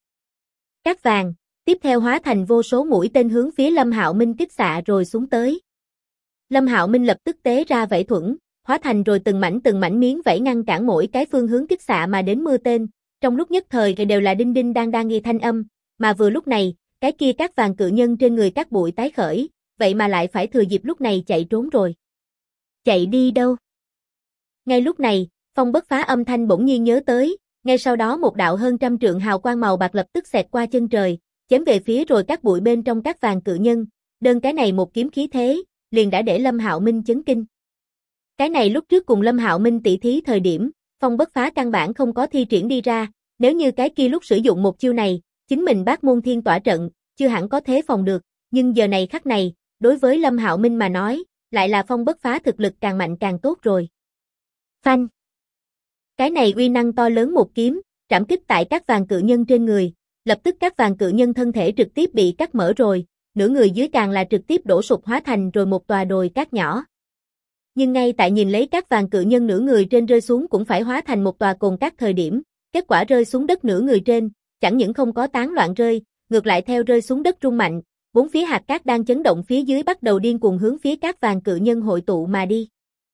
Cát vàng, tiếp theo hóa thành vô số mũi tên hướng phía Lâm Hạo Minh kích xạ rồi xuống tới. Lâm Hạo Minh lập tức tế ra vảy thuẫn, hóa thành rồi từng mảnh miếng vảy ngăn cản mỗi cái phương hướng kích xạ mà đến mưa tên, trong lúc nhất thời đều là đinh đinh đang nghe thanh âm, mà vừa lúc này, cái kia các vàng cự nhân trên người các bụi tái khởi, vậy mà lại phải thừa dịp lúc này chạy trốn rồi. Chạy đi đâu? Ngay lúc này, Phong Bất Phá âm thanh bỗng nhiên nhớ tới, ngay sau đó một đạo hơn trăm trượng hào quang màu bạc lập tức xẹt qua chân trời, chém về phía rồi các bụi bên trong các vàng cự nhân, đơn cái này một kiếm khí thế, liền đã để Lâm Hạo Minh chấn kinh. Cái này lúc trước cùng Lâm Hạo Minh tỷ thí thời điểm, Phong Bất Phá căn bản không có thi triển đi ra, nếu như cái kia lúc sử dụng một chiêu này, chính mình Bát Môn Thiên tỏa trận, chưa hẳn có thế phòng được, nhưng giờ này khắc này, đối với Lâm Hạo Minh mà nói, lại là Phong Bất Phá thực lực càng mạnh càng tốt rồi. Phanh. Cái này uy năng to lớn một kiếm, trảm kích tại các vàng cự nhân trên người, lập tức các vàng cự nhân thân thể trực tiếp bị cắt mở rồi, nửa người dưới càng là trực tiếp đổ sụp hóa thành rồi một tòa đồi cát nhỏ. Nhưng ngay tại nhìn lấy các vàng cự nhân nửa người trên rơi xuống cũng phải hóa thành một tòa cồn cát thời điểm, kết quả rơi xuống đất nửa người trên, chẳng những không có tán loạn rơi, ngược lại theo rơi xuống đất rung mạnh, bốn phía hạt cát đang chấn động phía dưới bắt đầu điên cuồng hướng phía các vàng cự nhân hội tụ mà đi.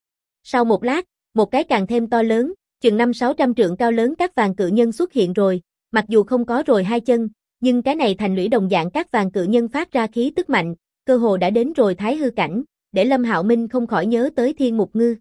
Sau một lát, một cái càng thêm to lớn, chừng 500-600 trượng cao lớn các vàng cự nhân xuất hiện rồi, mặc dù không có rồi hai chân, nhưng cái này thành lũy đồng dạng cát vàng cự nhân phát ra khí tức mạnh, cơ hồ đã đến rồi thái hư cảnh, để Lâm Hạo Minh không khỏi nhớ tới Thiên Mục Ngư.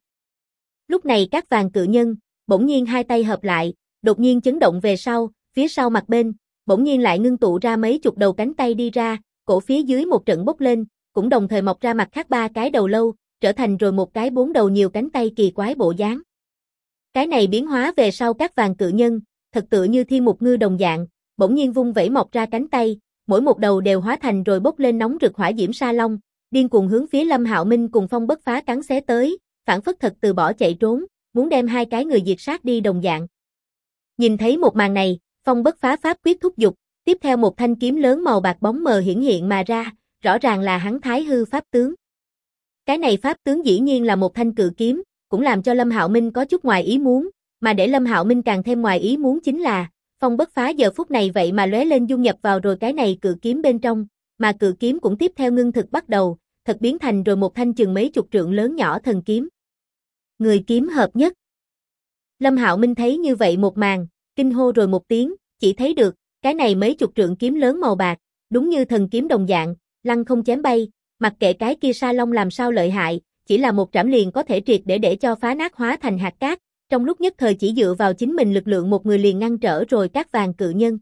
Lúc này cát vàng cự nhân, bỗng nhiên hai tay hợp lại, đột nhiên chấn động về sau, phía sau mặt bên, bỗng nhiên lại ngưng tụ ra mấy chục đầu cánh tay đi ra, cổ phía dưới một trận bốc lên, cũng đồng thời mọc ra mặt khác ba cái đầu lâu, trở thành rồi một cái bốn đầu nhiều cánh tay kỳ quái bộ dáng. Cái này biến hóa về sau cát vàng cự nhân, thật tựa như Thiên Mục Ngư đồng dạng, bỗng nhiên vung vẩy mọc ra cánh tay, mỗi một đầu đều hóa thành rồi bốc lên nóng rực hỏa diễm sa long, điên cuồng hướng phía Lâm Hạo Minh cùng Phong Bất Phá cắn xé tới, phản phất thật từ bỏ chạy trốn, muốn đem hai cái người diệt sát đi đồng dạng. Nhìn thấy một màn này, Phong Bất Phá pháp quyết thúc giục, tiếp theo một thanh kiếm lớn màu bạc bóng mờ hiển hiện mà ra, rõ ràng là hắn Thái Hư pháp tướng. Cái này pháp tướng dĩ nhiên là một thanh cự kiếm, cũng làm cho Lâm Hạo Minh có chút ngoài ý muốn, mà để Lâm Hạo Minh càng thêm ngoài ý muốn chính là, Phong Bất Phá giờ phút này vậy mà lóe lên dung nhập vào rồi cái này cự kiếm bên trong, mà cự kiếm cũng tiếp theo ngưng thực bắt đầu, thật biến thành rồi một thanh chừng mấy chục trượng lớn nhỏ thần kiếm. Người kiếm hợp nhất. Lâm Hạo Minh thấy như vậy một màn, kinh hô rồi một tiếng, chỉ thấy được, cái này mấy chục trượng kiếm lớn màu bạc, đúng như thần kiếm đồng dạng, lăng không chém bay, mặc kệ cái kia sa long làm sao lợi hại, chỉ là một trảm liền có thể triệt để cho phá nát hóa thành hạt cát, trong lúc nhất thời chỉ dựa vào chính mình lực lượng một người liền ngăn trở rồi cát vàng cự nhân.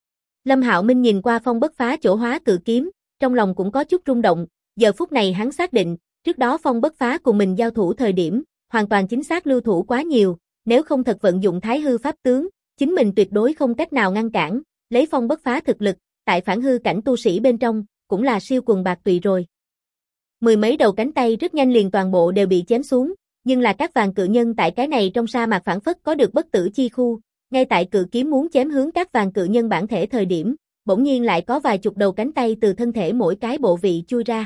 Lâm Hạo Minh nhìn qua Phong Bất Phá chỗ hóa cự kiếm, trong lòng cũng có chút rung động, giờ phút này hắn xác định, trước đó Phong Bất Phá cùng mình giao thủ thời điểm, hoàn toàn chính xác lưu thủ quá nhiều, nếu không thật vận dụng Thái Hư pháp tướng, chính mình tuyệt đối không cách nào ngăn cản, lấy Phong Bất Phá thực lực, tại phản hư cảnh tu sĩ bên trong, cũng là siêu quần bạc tùy rồi. Mười mấy đầu cánh tay rất nhanh liền toàn bộ đều bị chém xuống, nhưng là các vàng cự nhân tại cái này trong sa mạc phản phất có được bất tử chi khu, ngay tại cự kiếm muốn chém hướng các vàng cự nhân bản thể thời điểm, bỗng nhiên lại có vài chục đầu cánh tay từ thân thể mỗi cái bộ vị chui ra.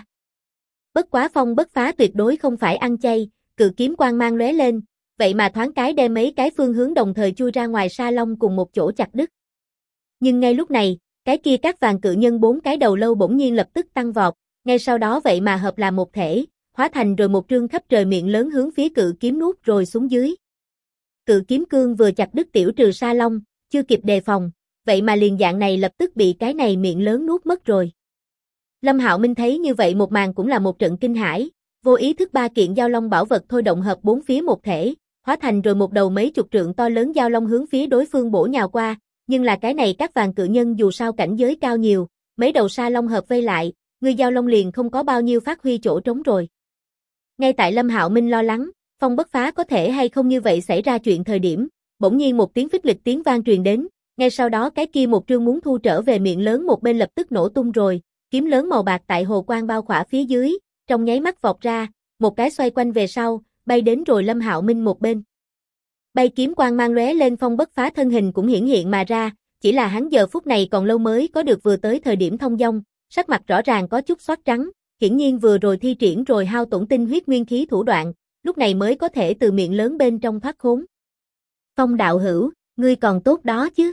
Bất quá Phong Bất Phá tuyệt đối không phải ăn chay, cự kiếm quang mang lóe lên, vậy mà thoáng cái đem mấy cái phương hướng đồng thời chui ra ngoài sa long cùng một chỗ chặt đứt. Nhưng ngay lúc này, cái kia các vàng cự nhân bốn cái đầu lâu bỗng nhiên lập tức tăng vọt, ngay sau đó vậy mà hợp làm một thể, hóa thành rồi một trương khắp trời miệng lớn hướng phía cự kiếm nuốt rồi xuống dưới. Cự kiếm cương vừa chặt đứt tiểu trừ sa long, chưa kịp đề phòng, vậy mà liền dạng này lập tức bị cái này miệng lớn nuốt mất rồi. Lâm Hạo Minh thấy như vậy một màn cũng là một trận kinh hãi, vô ý thức ba kiện giao long bảo vật thôi động hợp bốn phía một thể, hóa thành rồi một đầu mấy chục trượng to lớn giao long hướng phía đối phương bổ nhào qua, nhưng là cái này các vàng cự nhân dù sao cảnh giới cao nhiều, mấy đầu sa long hợp vây lại, người giao long liền không có bao nhiêu phát huy chỗ trống rồi. Ngay tại Lâm Hạo Minh lo lắng, Phong Bất Phá có thể hay không như vậy xảy ra chuyện thời điểm, bỗng nhiên một tiếng phích lịch tiếng vang truyền đến, ngay sau đó cái kia một trương muốn thu trở về miệng lớn một bên lập tức nổ tung rồi, kiếm lớn màu bạc tại hồ quang bao khỏa phía dưới, trong nháy mắt vọt ra, một cái xoay quanh về sau, bay đến rồi Lâm Hạo Minh một bên. Bay kiếm quang mang lóe lên Phong Bất Phá thân hình cũng hiển hiện mà ra, chỉ là hắn giờ phút này còn lâu mới có được vừa tới thời điểm thông dong, sắc mặt rõ ràng có chút xót trắng, hiển nhiên vừa rồi thi triển rồi hao tổn tinh huyết nguyên khí thủ đoạn, lúc này mới có thể từ miệng lớn bên trong thoát khốn. Phong đạo hữu, ngươi còn tốt đó chứ?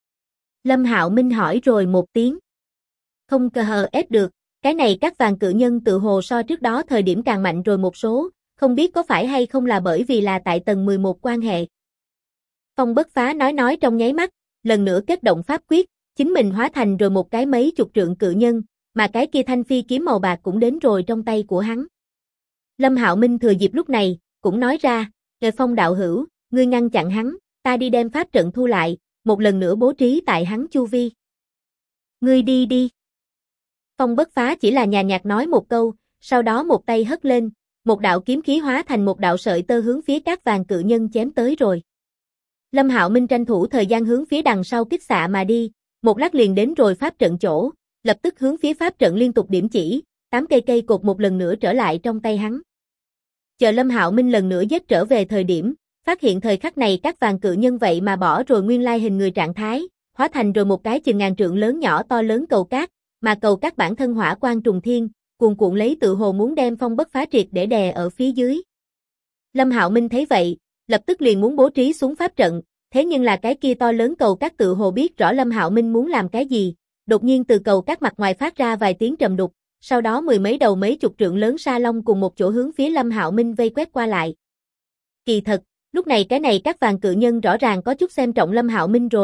Lâm Hạo Minh hỏi rồi một tiếng. Không cờ hờ ép được, cái này các vàng cự nhân tự hồ so trước đó thời điểm càng mạnh rồi một số, không biết có phải hay không là bởi vì là tại tầng 11 quan hệ. Phong Bất Phá nói trong nháy mắt, lần nữa kết động pháp quyết, chính mình hóa thành rồi một cái mấy chục trượng cự nhân, mà cái kia thanh phi kiếm màu bạc cũng đến rồi trong tay của hắn. Lâm Hạo Minh thừa dịp lúc này, cũng nói ra, Phong đạo hữu, ngươi ngăn chặn hắn, ta đi đem pháp trận thu lại, một lần nữa bố trí tại hắn chu vi. Ngươi đi đi. Phong Bất Phá chỉ là nhàn nhạt nói một câu, sau đó một tay hất lên, một đạo kiếm khí hóa thành một đạo sợi tơ hướng phía các vàng cự nhân chém tới rồi. Lâm Hạo Minh tranh thủ thời gian hướng phía đằng sau kích xạ mà đi, một lát liền đến rồi pháp trận chỗ, lập tức hướng phía pháp trận liên tục điểm chỉ, 8 cây cột một lần nữa trở lại trong tay hắn. Chờ Lâm Hạo Minh lần nữa giết trở về thời điểm, phát hiện thời khắc này các vàng cự nhân vậy mà bỏ rồi nguyên lai hình người trạng thái, hóa thành rồi một cái chừng ngàn trượng lớn nhỏ to lớn cầu cát, mà cầu cát bản thân hỏa quang trùng thiên, cuồn cuộn lấy tự hồ muốn đem Phong Bất Phá triệt để đè ở phía dưới. Lâm Hạo Minh thấy vậy, lập tức liền muốn bố trí xuống pháp trận, thế nhưng là cái kia to lớn cầu cát tự hồ biết rõ Lâm Hạo Minh muốn làm cái gì, đột nhiên từ cầu cát mặt ngoài phát ra vài tiếng trầm đục, sau đó mười mấy đầu mấy chục trượng lớn sa long cùng một chỗ hướng phía Lâm Hạo Minh vây quét qua lại. Kỳ thật, lúc này cái này các vàng cự nhân rõ ràng có chút xem trọng Lâm Hạo Minh rồi,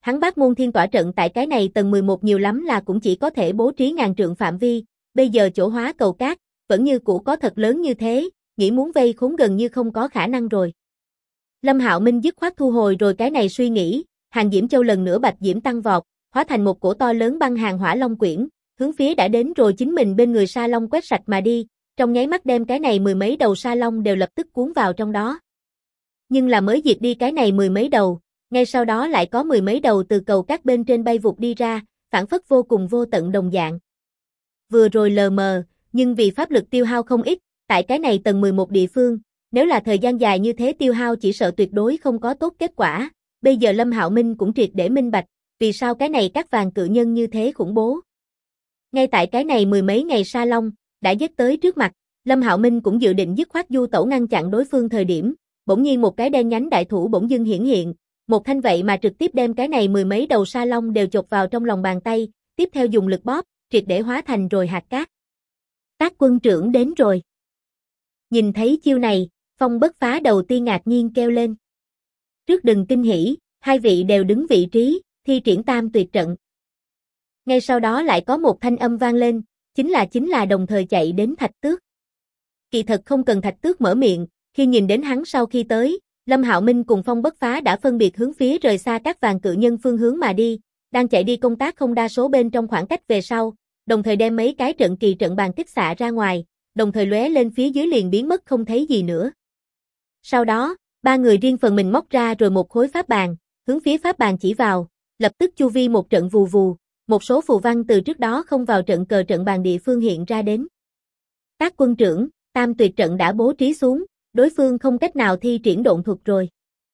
Hắn Bát Môn Thiên Tỏa trận tại cái này tầng 11 nhiều lắm là cũng chỉ có thể bố trí ngàn trượng phạm vi, bây giờ chỗ hóa cầu cát, vẫn như cũ có thật lớn như thế, nghĩ muốn vây khốn gần như không có khả năng rồi. Lâm Hạo Minh dứt khoát thu hồi rồi cái này suy nghĩ, Hàng Diễm Châu lần nữa bạch diễm tăng vọt, hóa thành một cổ to lớn băng hàng hỏa long quyển, hướng phía đã đến rồi chính mình bên người sa long quét sạch mà đi, trong nháy mắt đem cái này mười mấy đầu sa long đều lập tức cuốn vào trong đó. Nhưng là mới diệt đi cái này mười mấy đầu, ngay sau đó lại có mười mấy đầu từ cầu cát bên trên bay vụt đi ra, phản phất vô cùng vô tận đồng dạng. Vừa rồi lờ mờ, nhưng vì pháp lực tiêu hao không ít, tại cái này tầng 11 địa phương, nếu là thời gian dài như thế tiêu hao chỉ sợ tuyệt đối không có tốt kết quả. Bây giờ Lâm Hạo Minh cũng triệt để minh bạch, vì sao cái này các vàng cự nhân như thế khủng bố. Ngay tại cái này mười mấy ngày sa long, đã giết tới trước mặt, Lâm Hạo Minh cũng dự định dứt khoát du tẩu ngăn chặn đối phương thời điểm, bỗng nhiên một cái đen nhánh đại thủ bỗng dưng hiển hiện, một thanh vậy mà trực tiếp đem cái này mười mấy đầu sa long đều chộp vào trong lòng bàn tay, tiếp theo dùng lực bóp, triệt để hóa thành rồi hạt cát. Tác quân trưởng đến rồi. Nhìn thấy chiêu này, Phong Bất Phá đầu tiên ngạc nhiên kêu lên. Trước đừng kinh hỉ, hai vị đều đứng vị trí, thi triển tam tuyệt trận. Ngay sau đó lại có một thanh âm vang lên, chính là đồng thời chạy đến Thạch Tước. Kỳ thật không cần Thạch Tước mở miệng, khi nhìn đến hắn sau khi tới, Lâm Hạo Minh cùng Phong Bất Phá đã phân biệt hướng phía rời xa các vàng cự nhân phương hướng mà đi, đang chạy đi công tác không đa số bên trong khoảng cách về sau, đồng thời đem mấy cái trận kỳ trận bàn kích xạ ra ngoài, đồng thời lóe lên phía dưới liền biến mất không thấy gì nữa. Sau đó, ba người riêng phần mình móc ra rồi một khối pháp bàn, hướng phía pháp bàn chỉ vào, lập tức chu vi một trận vù vù, một số phù văn từ trước đó không vào trận cờ trận bàn địa phương hiện ra đến. Các quân trưởng, tam tuyệt trận đã bố trí xuống, đối phương không cách nào thi triển độn thuật rồi.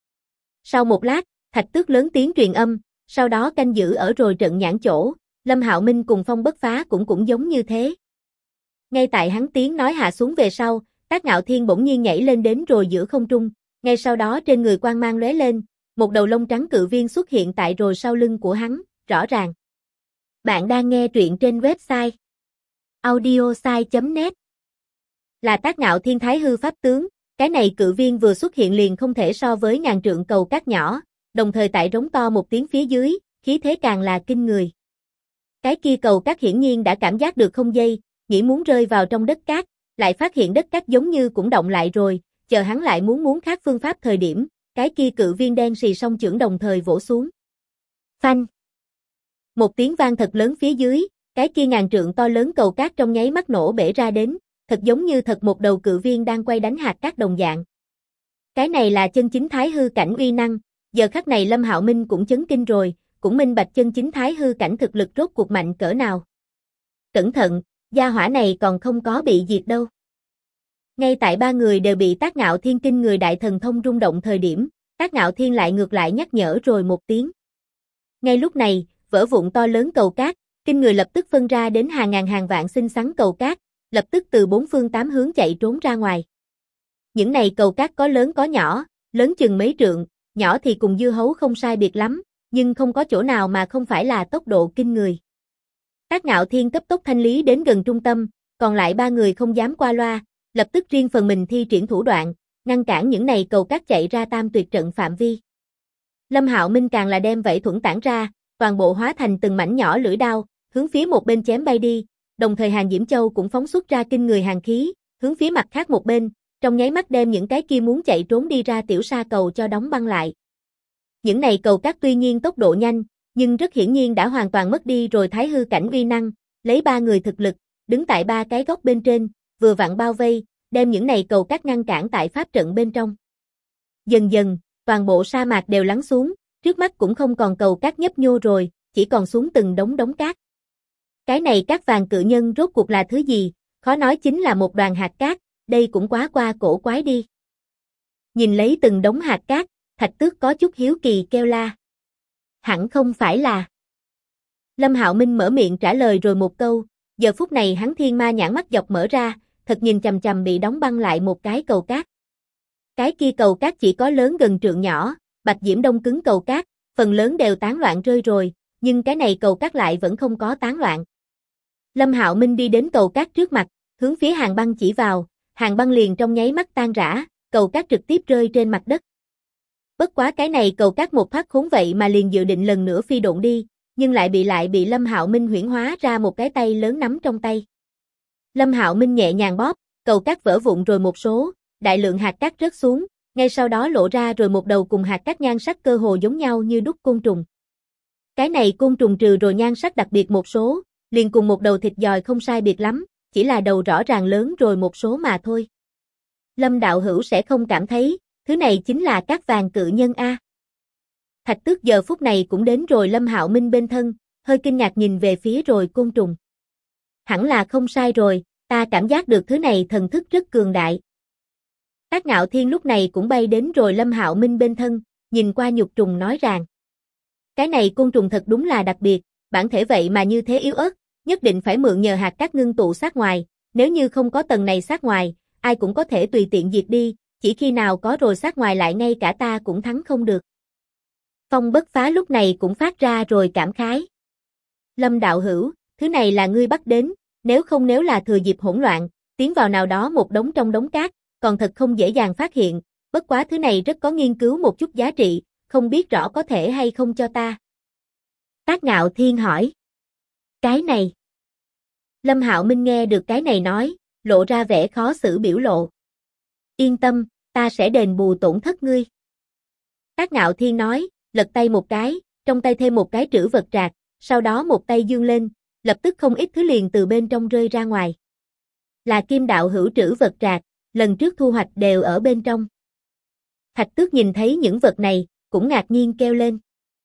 Sau một lát, Thạch Tước lớn tiếng truyền âm, sau đó canh giữ ở rồi trận nhãn chỗ, Lâm Hạo Minh cùng Phong Bất Phá cũng giống như thế. Ngay tại hắn tiếng nói hạ xuống về sau, Tác Ngạo Thiên bỗng nhiên nhảy lên đến rồi giữa không trung, ngay sau đó trên người quang mang lóe lên, một đầu lông trắng cự viên xuất hiện tại rồi sau lưng của hắn, rõ ràng. Bạn đang nghe truyện trên website audiosai.net. Là Tác Ngạo Thiên Thái Hư pháp tướng, cái này cự viên vừa xuất hiện liền không thể so với ngàn trượng cầu cát nhỏ, đồng thời tại rống to một tiếng phía dưới, khí thế càng là kinh người. Cái kia cầu cát hiển nhiên đã cảm giác được không dây, nghĩ muốn rơi vào trong đất cát, lại phát hiện đất cát giống như cũng động lại rồi, chờ hắn lại muốn khác phương pháp thời điểm, cái kia cự viên đen xì song chưởng đồng thời vỗ xuống. Phanh! Một tiếng vang thật lớn phía dưới, cái kia ngàn trượng to lớn cầu cát trong nháy mắt nổ bể ra đến, thật giống như thật một đầu cự viên đang quay đánh hạt cát đồng dạng. Cái này là chân chính thái hư cảnh uy năng, giờ khắc này Lâm Hạo Minh cũng chấn kinh rồi, cũng minh bạch chân chính thái hư cảnh thực lực rốt cuộc mạnh cỡ nào. Cẩn thận, gia hỏa này còn không có bị diệt đâu. Ngay tại ba người đều bị Tác Ngạo Thiên kinh người đại thần thông rung động thời điểm, Tác Ngạo Thiên lại ngược lại nhắc nhở rồi một tiếng. Ngay lúc này, vỡ vụn to lớn cầu cát, kinh người lập tức phân ra đến hàng ngàn hàng vạn xinh xắn cầu cát, lập tức từ bốn phương tám hướng chạy trốn ra ngoài. Những này cầu cát có lớn có nhỏ, lớn chừng mấy trượng, nhỏ thì cùng dưa hấu không sai biệt lắm, nhưng không có chỗ nào mà không phải là tốc độ kinh người. Tác Ngạo Thiên cấp tốc thanh lý đến gần trung tâm, còn lại ba người không dám qua loa, lập tức riêng phần mình thi triển thủ đoạn, ngăn cản những này cầu cát chạy ra tam tuyệt trận phạm vi. Lâm Hạo Minh càng là đem vảy thuẫn tản ra, toàn bộ hóa thành từng mảnh nhỏ lưỡi đao, hướng phía một bên chém bay đi, đồng thời Hàng Diễm Châu cũng phóng xuất ra kinh người hàn khí, hướng phía mặt khác một bên, trong nháy mắt đem những cái kia muốn chạy trốn đi ra tiểu sa cầu cho đóng băng lại. Những này cầu cát tuy nhiên tốc độ nhanh, nhưng rất hiển nhiên đã hoàn toàn mất đi rồi thái hư cảnh uy năng, lấy ba người thực lực, đứng tại ba cái góc bên trên, vừa vặn bao vây, đem những này cầu cát ngăn cản tại pháp trận bên trong. Dần dần, toàn bộ sa mạc đều lắng xuống, trước mắt cũng không còn cầu cát nhấp nhô rồi, chỉ còn xuống từng đống đống cát. Cái này các vàng cự nhân rốt cuộc là thứ gì, khó nói chính là một đoàn hạt cát, đây cũng quá qua cổ quái đi. Nhìn lấy từng đống hạt cát, Thạch Tước có chút hiếu kỳ kêu la. Hẳn không phải là. Lâm Hạo Minh mở miệng trả lời rồi một câu, giờ phút này hắn thiên ma nhãn mắt dọc mở ra, thật nhìn chằm chằm bị đóng băng lại một cái cầu cát. Cái kia cầu cát chỉ có lớn gần trượng nhỏ, bạch diễm đông cứng cầu cát, phần lớn đều tán loạn rơi rồi, nhưng cái này cầu cát lại vẫn không có tán loạn. Lâm Hạo Minh đi đến cầu cát trước mặt, hướng phía hàng băng chỉ vào, hàng băng liền trong nháy mắt tan rã, cầu cát trực tiếp rơi trên mặt đất. Bất quá cái này cầu cắt một phát khốn vậy mà liền dự định lần nữa phi độn đi, nhưng lại bị Lâm Hạo Minh huyễn hóa ra một cái tay lớn nắm trong tay. Lâm Hạo Minh nhẹ nhàng bóp, cầu cát vỡ vụn rồi một số, đại lượng hạt cát rớt xuống, ngay sau đó lộ ra rồi một đầu cùng hạt cát nhan sắc cơ hồ giống nhau như đúc côn trùng. Cái này côn trùng trừ rồi nhan sắc đặc biệt một số, liền cùng một đầu thịt dòi không sai biệt lắm, chỉ là đầu rõ ràng lớn rồi một số mà thôi. Lâm đạo hữu sẽ không cảm thấy, thứ này chính là cát vàng cự nhân a. Thạch Tước giờ phút này cũng đến rồi Lâm Hạo Minh bên thân, hơi kinh ngạc nhìn về phía rồi côn trùng. Hẳn là không sai rồi, ta cảm giác được thứ này thần thức rất cường đại. Tác Ngạo Thiên lúc này cũng bay đến rồi Lâm Hạo Minh bên thân, nhìn qua nhục trùng nói rằng. Cái này côn trùng thật đúng là đặc biệt, bản thể vậy mà như thế yếu ớt, nhất định phải mượn nhờ hạt cát ngưng tụ sát ngoài, nếu như không có tầng này sát ngoài, ai cũng có thể tùy tiện diệt đi, chỉ khi nào có rồi sát ngoài lại ngay cả ta cũng thắng không được. Phong Bất Phá lúc này cũng phát ra rồi cảm khái. Lâm đạo hữu, thứ này là ngươi bắt đến, nếu là thừa dịp hỗn loạn, tiến vào nào đó một đống trong đống cát, còn thật không dễ dàng phát hiện, bất quá thứ này rất có nghiên cứu một chút giá trị, không biết rõ có thể hay không cho ta. Tác Ngạo Thiên hỏi. Cái này. Lâm Hạo Minh nghe được cái này nói, lộ ra vẻ khó xử biểu lộ. Yên tâm, ta sẽ đền bù tổn thất ngươi. Tác Ngạo Thiên nói, lật tay một cái, trong tay thêm một cái trữ vật trạc, sau đó một tay dương lên, lập tức không ít thứ liền từ bên trong rơi ra ngoài. Là Kim đạo hữu trữ vật trạc, lần trước thu hoạch đều ở bên trong. Thạch Tước nhìn thấy những vật này, cũng ngạc nhiên kêu lên.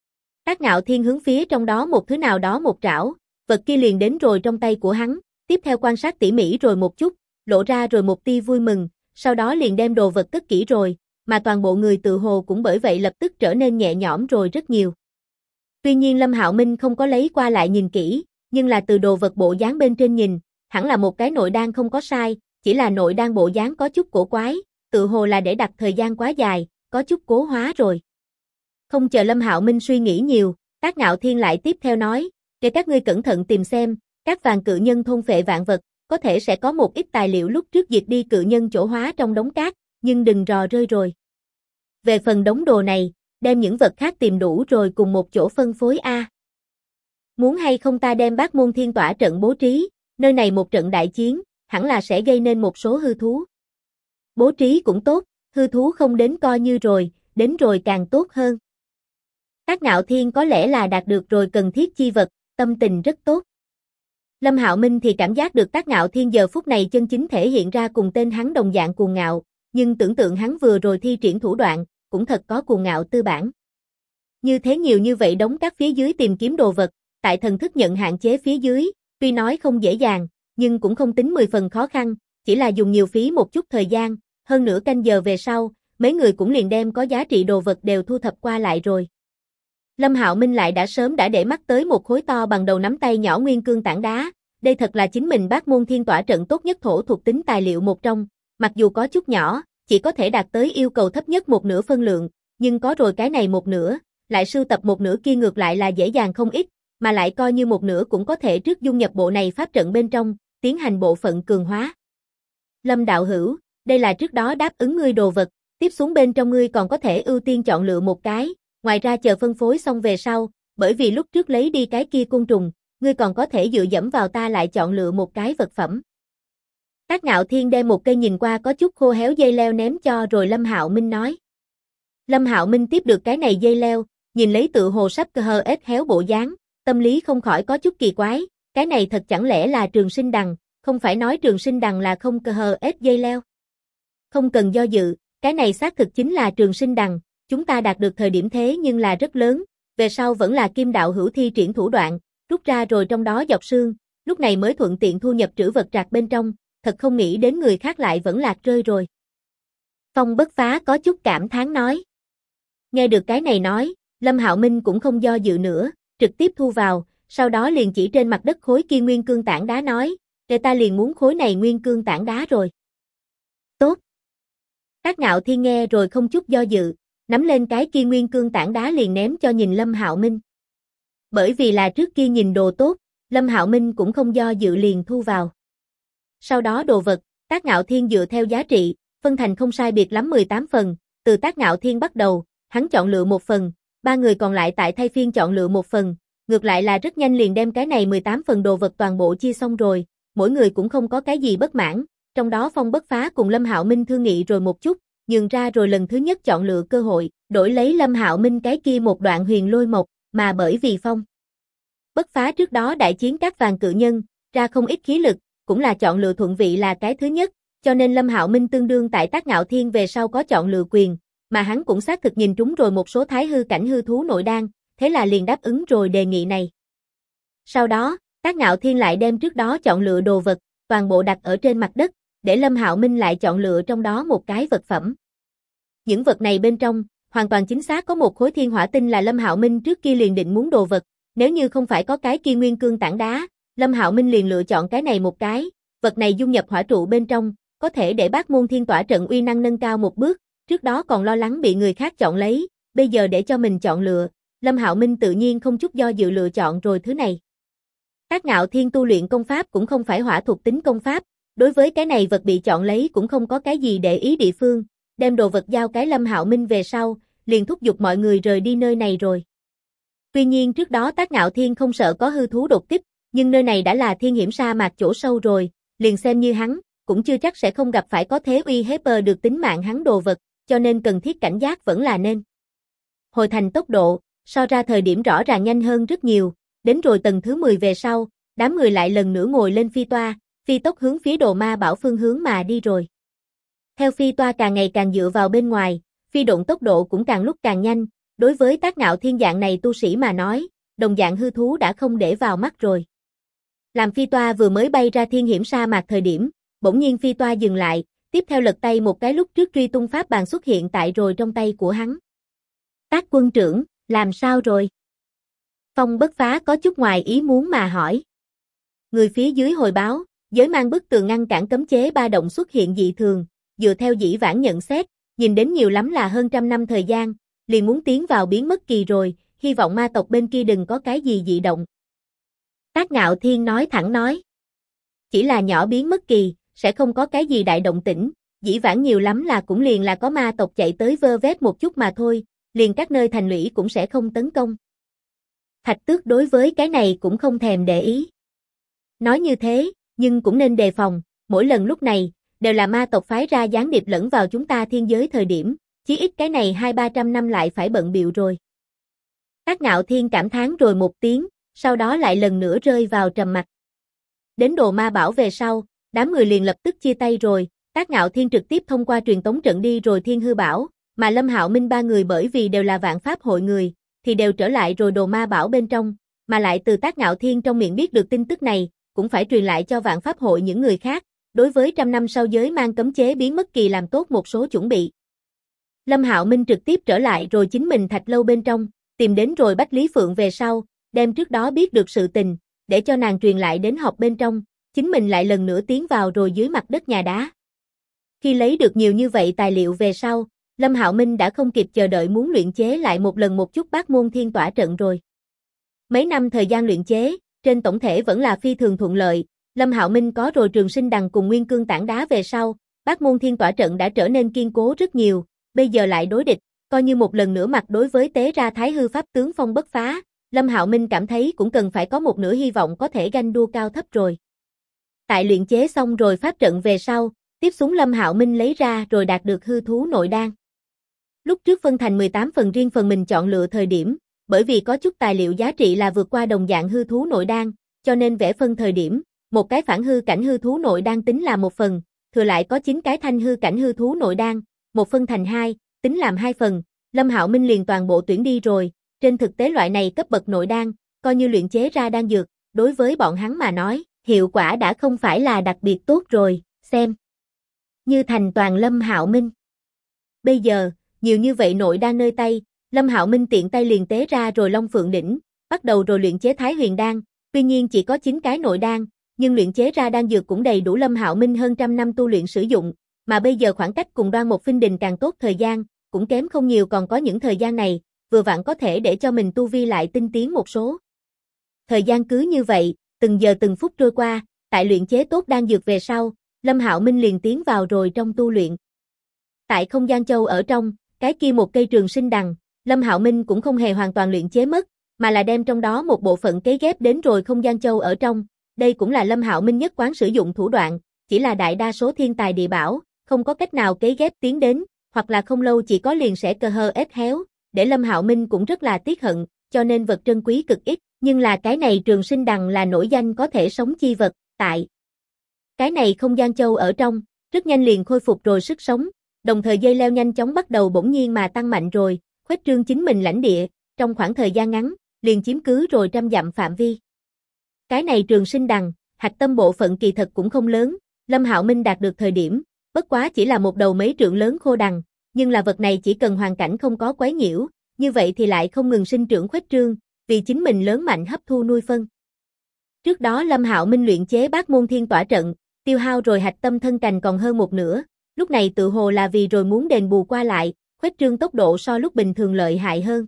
Tác Ngạo Thiên hướng phía trong đó một thứ nào đó một trảo, vật kia liền đến rồi trong tay của hắn, tiếp theo quan sát tỉ mỉ rồi một chút, lộ ra rồi một tia vui mừng, sau đó liền đem đồ vật cất kỹ rồi, mà toàn bộ người tự hồ cũng bởi vậy lập tức trở nên nhẹ nhõm rồi rất nhiều. Tuy nhiên Lâm Hạo Minh không có lấy qua lại nhìn kỹ, nhưng là từ đồ vật bộ dáng bên trên nhìn, hẳn là một cái nội đan không có sai, chỉ là nội đan bộ dáng có chút cổ quái, tự hồ là để đặt thời gian quá dài, có chút cố hóa rồi. Không chờ Lâm Hạo Minh suy nghĩ nhiều, Tác Ngạo Thiên lại tiếp theo nói, để các ngươi cẩn thận tìm xem, các vàng cự nhân thôn phệ vạn vật, có thể sẽ có một ít tài liệu lúc trước diệt đi cự nhân chỗ hóa trong đống cát, nhưng đừng rò rơi rồi. Về phần đống đồ này, đem những vật khác tìm đủ rồi cùng một chỗ phân phối a. Muốn hay không ta đem Bát Môn Thiên Tỏa trận bố trí, nơi này một trận đại chiến, hẳn là sẽ gây nên một số hư thú. Bố trí cũng tốt, hư thú không đến coi như rồi, đến rồi càng tốt hơn. Tác Ngạo Thiên có lẽ là đạt được rồi cần thiết chi vật, tâm tình rất tốt. Lâm Hạo Minh thì cảm giác được Tác Ngạo Thiên giờ phút này chân chính thể hiện ra cùng tên hắn đồng dạng cuồng ngạo, nhưng tưởng tượng hắn vừa rồi thi triển thủ đoạn, cũng thật có cuồng ngạo tư bản. Như thế nhiều như vậy đống các phía dưới tìm kiếm đồ vật, tại thần thức nhận hạn chế phía dưới, tuy nói không dễ dàng, nhưng cũng không tính 10 phần khó khăn, chỉ là dùng nhiều phí một chút thời gian, hơn nửa canh giờ về sau, mấy người cũng liền đem có giá trị đồ vật đều thu thập qua lại rồi. Lâm Hạo Minh lại đã sớm để mắt tới một khối to bằng đầu nắm tay nhỏ nguyên cương tảng đá, đây thật là chính mình Bát Môn Thiên Tỏa trận tốt nhất thổ thuộc tính tài liệu một trong, mặc dù có chút nhỏ, chỉ có thể đạt tới yêu cầu thấp nhất một nửa phân lượng, nhưng có rồi cái này một nửa, lại sưu tập một nửa kia ngược lại là dễ dàng không ít, mà lại coi như một nửa cũng có thể trước dung nhập bộ này pháp trận bên trong, tiến hành bộ phận cường hóa. Lâm đạo hữu, đây là trước đó đáp ứng ngươi đồ vật, tiếp xuống bên trong ngươi còn có thể ưu tiên chọn lựa một cái, ngoài ra chờ phân phối xong về sau, bởi vì lúc trước lấy đi cái kia côn trùng, ngươi còn có thể dựa dẫm vào ta lại chọn lựa một cái vật phẩm. Tác Ngạo Thiên đem một cây nhìn qua có chút khô héo dây leo ném cho rồi Lâm Hạo Minh nói. Lâm Hạo Minh tiếp được cái này dây leo, nhìn lấy tự hồ sắp cơ hơ ếch héo bộ dáng, tâm lý không khỏi có chút kỳ quái, cái này thật chẳng lẽ là trường sinh đằng, không phải nói trường sinh đằng là không cơ hơ ếch dây leo. Không cần do dự, cái này xác thực chính là trường sinh đằng, chúng ta đạt được thời điểm thế nhưng là rất lớn, về sau vẫn là Kim đạo hữu thi triển thủ đoạn, rút ra rồi trong đó dọc xương, lúc này mới thuận tiện thu nhập trữ vật trạc bên trong, thật không nghĩ đến người khác lại vẫn lạc rơi rồi. Phong Bất Phá có chút cảm thán nói. Nghe được cái này nói, Lâm Hạo Minh cũng không do dự nữa, trực tiếp thu vào, sau đó liền chỉ trên mặt đất khối kia nguyên cương tảng đá nói, để ta liền muốn khối này nguyên cương tảng đá rồi. Tốt. Tác Ngạo Thiên nghe rồi không chút do dự, nắm lên cái kia nguyên cương tảng đá liền ném cho nhìn Lâm Hạo Minh. Bởi vì là trước kia nhìn đồ tốt, Lâm Hạo Minh cũng không do dự liền thu vào. Sau đó đồ vật, Tác Ngạo Thiên dựa theo giá trị, phân thành không sai biệt lắm 18 phần, từ Tác Ngạo Thiên bắt đầu, hắn chọn lựa một phần, ba người còn lại tại thay phiên chọn lựa một phần, ngược lại là rất nhanh liền đem cái này 18 phần đồ vật toàn bộ chia xong rồi, mỗi người cũng không có cái gì bất mãn, trong đó Phong Bất Phá cùng Lâm Hạo Minh thương nghị rồi một chút, nhường ra rồi lần thứ nhất chọn lựa cơ hội, đổi lấy Lâm Hạo Minh cái kia một đoạn huyền lôi mộc, mà bởi vì Phong Bất Phá trước đó đại chiến các vàng cự nhân, ra không ít khí lực, cũng là chọn lựa thuận vị là cái thứ nhất, cho nên Lâm Hạo Minh tương đương tại Tác Ngạo Thiên về sau có chọn lựa quyền, mà hắn cũng xác thực nhìn trúng rồi một số thái hư cảnh hư thú nội đan, thế là liền đáp ứng rồi đề nghị này. Sau đó, Tác Ngạo Thiên lại đem trước đó chọn lựa đồ vật, toàn bộ đặt ở trên mặt đất, để Lâm Hạo Minh lại chọn lựa trong đó một cái vật phẩm. Những vật này bên trong, hoàn toàn chính xác có một khối thiên hỏa tinh là Lâm Hạo Minh trước kia liền định muốn đồ vật, nếu như không phải có cái kia nguyên cương tảng đá, Lâm Hạo Minh liền lựa chọn cái này một cái, vật này dung nhập hỏa trụ bên trong, có thể để Bát Môn Thiên Tỏa trận uy năng nâng cao một bước, trước đó còn lo lắng bị người khác chọn lấy, bây giờ để cho mình chọn lựa, Lâm Hạo Minh tự nhiên không chút do dự lựa chọn rồi thứ này. Tác Ngạo Thiên tu luyện công pháp cũng không phải hỏa thuộc tính công pháp, đối với cái này vật bị chọn lấy cũng không có cái gì để ý địa phương, đem đồ vật giao cái Lâm Hạo Minh về sau, liền thúc giục mọi người rời đi nơi này rồi. Tuy nhiên trước đó Tác Ngạo Thiên không sợ có hư thú đột kích, nhưng nơi này đã là thiên hiểm sa mạc chỗ sâu rồi, liền xem như hắn, cũng chưa chắc sẽ không gặp phải có thế uy hiếp được tính mạng hắn đồ vật, cho nên cần thiết cảnh giác vẫn là nên. Hồi thành tốc độ, so ra thời điểm rõ ràng nhanh hơn rất nhiều, đến rồi tầng thứ 10 về sau, đám người lại lần nữa ngồi lên phi toa, phi tốc hướng phía Đồ Ma Bảo phương hướng mà đi rồi. Theo phi toa càng ngày càng dựa vào bên ngoài, phi độn tốc độ cũng càng lúc càng nhanh, đối với Tác Ngạo Thiên dạng này tu sĩ mà nói, đồng dạng hư thú đã không để vào mắt rồi. Làm phi toa vừa mới bay ra thiên hiểm sa mạc thời điểm, bỗng nhiên phi toa dừng lại, tiếp theo lật tay một cái lúc trước truy tung pháp bàn xuất hiện tại rồi trong tay của hắn. Tác quân trưởng, làm sao rồi? Phong Bất Phá có chút ngoài ý muốn mà hỏi. Người phía dưới hồi báo, giới mang bức tường ngăn cản cấm chế ba động xuất hiện dị thường, dựa theo dĩ vãng nhận xét, nhìn đến nhiều lắm là hơn trăm năm thời gian, liền muốn tiến vào biến mất kỳ rồi, hy vọng ma tộc bên kia đừng có cái gì dị động. Tác Ngạo Thiên nói thẳng nói. Chỉ là nhỏ biến mất kỳ, sẽ không có cái gì đại động tĩnh, dĩ vãng nhiều lắm là cũng liền là có ma tộc chạy tới vơ vét một chút mà thôi, liền các nơi thành lũy cũng sẽ không tấn công. Thạch Tước đối với cái này cũng không thèm để ý. Nói như thế, nhưng cũng nên đề phòng, mỗi lần lúc này, đều là ma tộc phái ra gián điệp lẫn vào chúng ta thiên giới thời điểm, chí ít cái này 200-300 năm lại phải bận bịu rồi. Tác Ngạo Thiên cảm thán rồi một tiếng, sau đó lại lần nữa rơi vào trầm mặc. Đến Đồ Ma Bảo về sau, đám người liền lập tức chia tay rồi, Tác Ngạo Thiên trực tiếp thông qua truyền tống trận đi rồi Thiên Hư Bảo, mà Lâm Hạo Minh ba người bởi vì đều là Vạn Pháp hội người, thì đều trở lại rồi Đồ Ma Bảo bên trong, mà lại từ Tác Ngạo Thiên trong miệng biết được tin tức này, cũng phải truyền lại cho Vạn Pháp hội những người khác, đối với trăm năm sau giới mang cấm chế biến mất kỳ làm tốt một số chuẩn bị. Lâm Hạo Minh trực tiếp trở lại rồi chính mình thạch lâu bên trong, tìm đến rồi Bách Lý Phượng về sau, đem trước đó biết được sự tình, để cho nàng truyền lại đến học bên trong, chính mình lại lần nữa tiến vào rồi dưới mặt đất nhà đá. Khi lấy được nhiều như vậy tài liệu về sau, Lâm Hạo Minh đã không kịp chờ đợi muốn luyện chế lại một lần một chút Bát Môn Thiên Tỏa trận rồi. Mấy năm thời gian luyện chế, trên tổng thể vẫn là phi thường thuận lợi, Lâm Hạo Minh có rồi Trường Sinh Đằng cùng Nguyên Cương tảng đá về sau, Bát Môn Thiên Tỏa trận đã trở nên kiên cố rất nhiều, bây giờ lại đối địch, coi như một lần nữa mặt đối với tế ra Thái Hư Pháp tướng Phong Bất Phá, Lâm Hạo Minh cảm thấy cũng cần phải có một nửa hy vọng có thể ganh đua cao thấp rồi. Tại luyện chế xong rồi pháp trận về sau, tiếp xuống Lâm Hạo Minh lấy ra rồi đạt được hư thú nội đan. Lúc trước phân thành 18 phần riêng phần mình chọn lựa thời điểm, bởi vì có chút tài liệu giá trị là vượt qua đồng dạng hư thú nội đan, cho nên vẽ phân thời điểm, một cái phản hư cảnh hư thú nội đan tính là một phần, thừa lại có 9 cái thanh hư cảnh hư thú nội đan, một phân thành 2, tính làm 2 phần, Lâm Hạo Minh liền toàn bộ tuyển đi rồi, trên thực tế loại này cấp bậc nội đan, coi như luyện chế ra đan dược, đối với bọn hắn mà nói, hiệu quả đã không phải là đặc biệt tốt rồi, xem như thành toàn Lâm Hạo Minh. Bây giờ, nhiều như vậy nội đan nơi tay, Lâm Hạo Minh tiện tay liền tế ra rồi Long Phượng đỉnh, bắt đầu rồi luyện chế Thái Huyền đan, tuy nhiên chỉ có 9 cái nội đan, nhưng luyện chế ra đan dược cũng đầy đủ Lâm Hạo Minh hơn trăm năm tu luyện sử dụng, mà bây giờ khoảng cách cùng Đoan Mộc Phinh Đình càng tốt thời gian, cũng kém không nhiều còn có những thời gian này, vừa vặn có thể để cho mình tu vi lại tinh tiến một số. Thời gian cứ như vậy, từng giờ từng phút trôi qua, tại luyện chế tốt đan dược về sau, Lâm Hạo Minh liền tiến vào rồi trong tu luyện. Tại không gian châu ở trong, Cái kia một cây trường sinh đằng, Lâm Hạo Minh cũng không hề hoàn toàn luyện chế mất, mà là đem trong đó một bộ phận cấy ghép đến rồi không gian châu ở trong. Đây cũng là Lâm Hạo Minh nhất quán sử dụng thủ đoạn, chỉ là đại đa số thiên tài địa bảo, không có cách nào cấy ghép tiến đến, hoặc là không lâu chỉ có liền sẽ cơ hơ ép héo, để Lâm Hạo Minh cũng rất là tiếc hận, cho nên vật trân quý cực ít, nhưng là cái này trường sinh đằng là nổi danh có thể sống chi vật, tại cái này không gian châu ở trong, rất nhanh liền khôi phục rồi sức sống, đồng thời dây leo nhanh chóng bắt đầu bỗng nhiên mà tăng mạnh rồi, khuếch trương chính mình lãnh địa, trong khoảng thời gian ngắn, liền chiếm cứ rồi 100 dặm phạm vi. Cái này trường sinh đằng, hạch tâm bộ phận kỳ thật cũng không lớn, Lâm Hạo Minh đạt được thời điểm, bất quá chỉ là một đầu mấy trượng lớn khô đằng, nhưng là vật này chỉ cần hoàn cảnh không có quấy nhiễu, như vậy thì lại không ngừng sinh trưởng khuếch trương, vì chính mình lớn mạnh hấp thu nuôi phân. Trước đó Lâm Hạo Minh luyện chế Bát Môn Thiên Tỏa trận, tiêu hao rồi hạch tâm thân cành còn hơn một nửa, lúc này tự hồ là vì rồi muốn đền bù qua lại, khuếch trương tốc độ so lúc bình thường lợi hại hơn.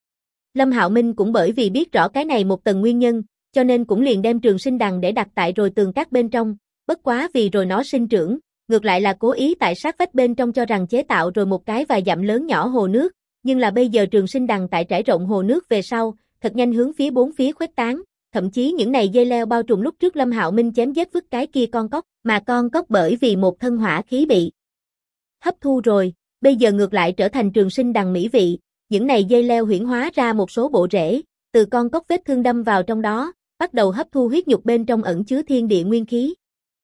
Lâm Hạo Minh cũng bởi vì biết rõ cái này một tầng nguyên nhân, cho nên cũng liền đem trường sinh đằng để đặt tại rồi tường các bên trong, bất quá vì rồi nó sinh trưởng, ngược lại là cố ý tại sát vách bên trong cho rằng chế tạo rồi một cái vài dặm lớn nhỏ hồ nước, nhưng là bây giờ trường sinh đằng tại trải rộng hồ nước về sau, thật nhanh hướng phía bốn phía khuếch tán, thậm chí những này dây leo bao trùm lúc trước Lâm Hạo Minh chém giết vứt cái kia con cóc, mà con cóc bởi vì một thân hỏa khí bị hấp thu rồi, bây giờ ngược lại trở thành trường sinh đằng mỹ vị, những này dây leo huyễn hóa ra một số bộ rễ, từ con cóc vết thương đâm vào trong đó, bắt đầu hấp thu huyết nhục bên trong ẩn chứa thiên địa nguyên khí.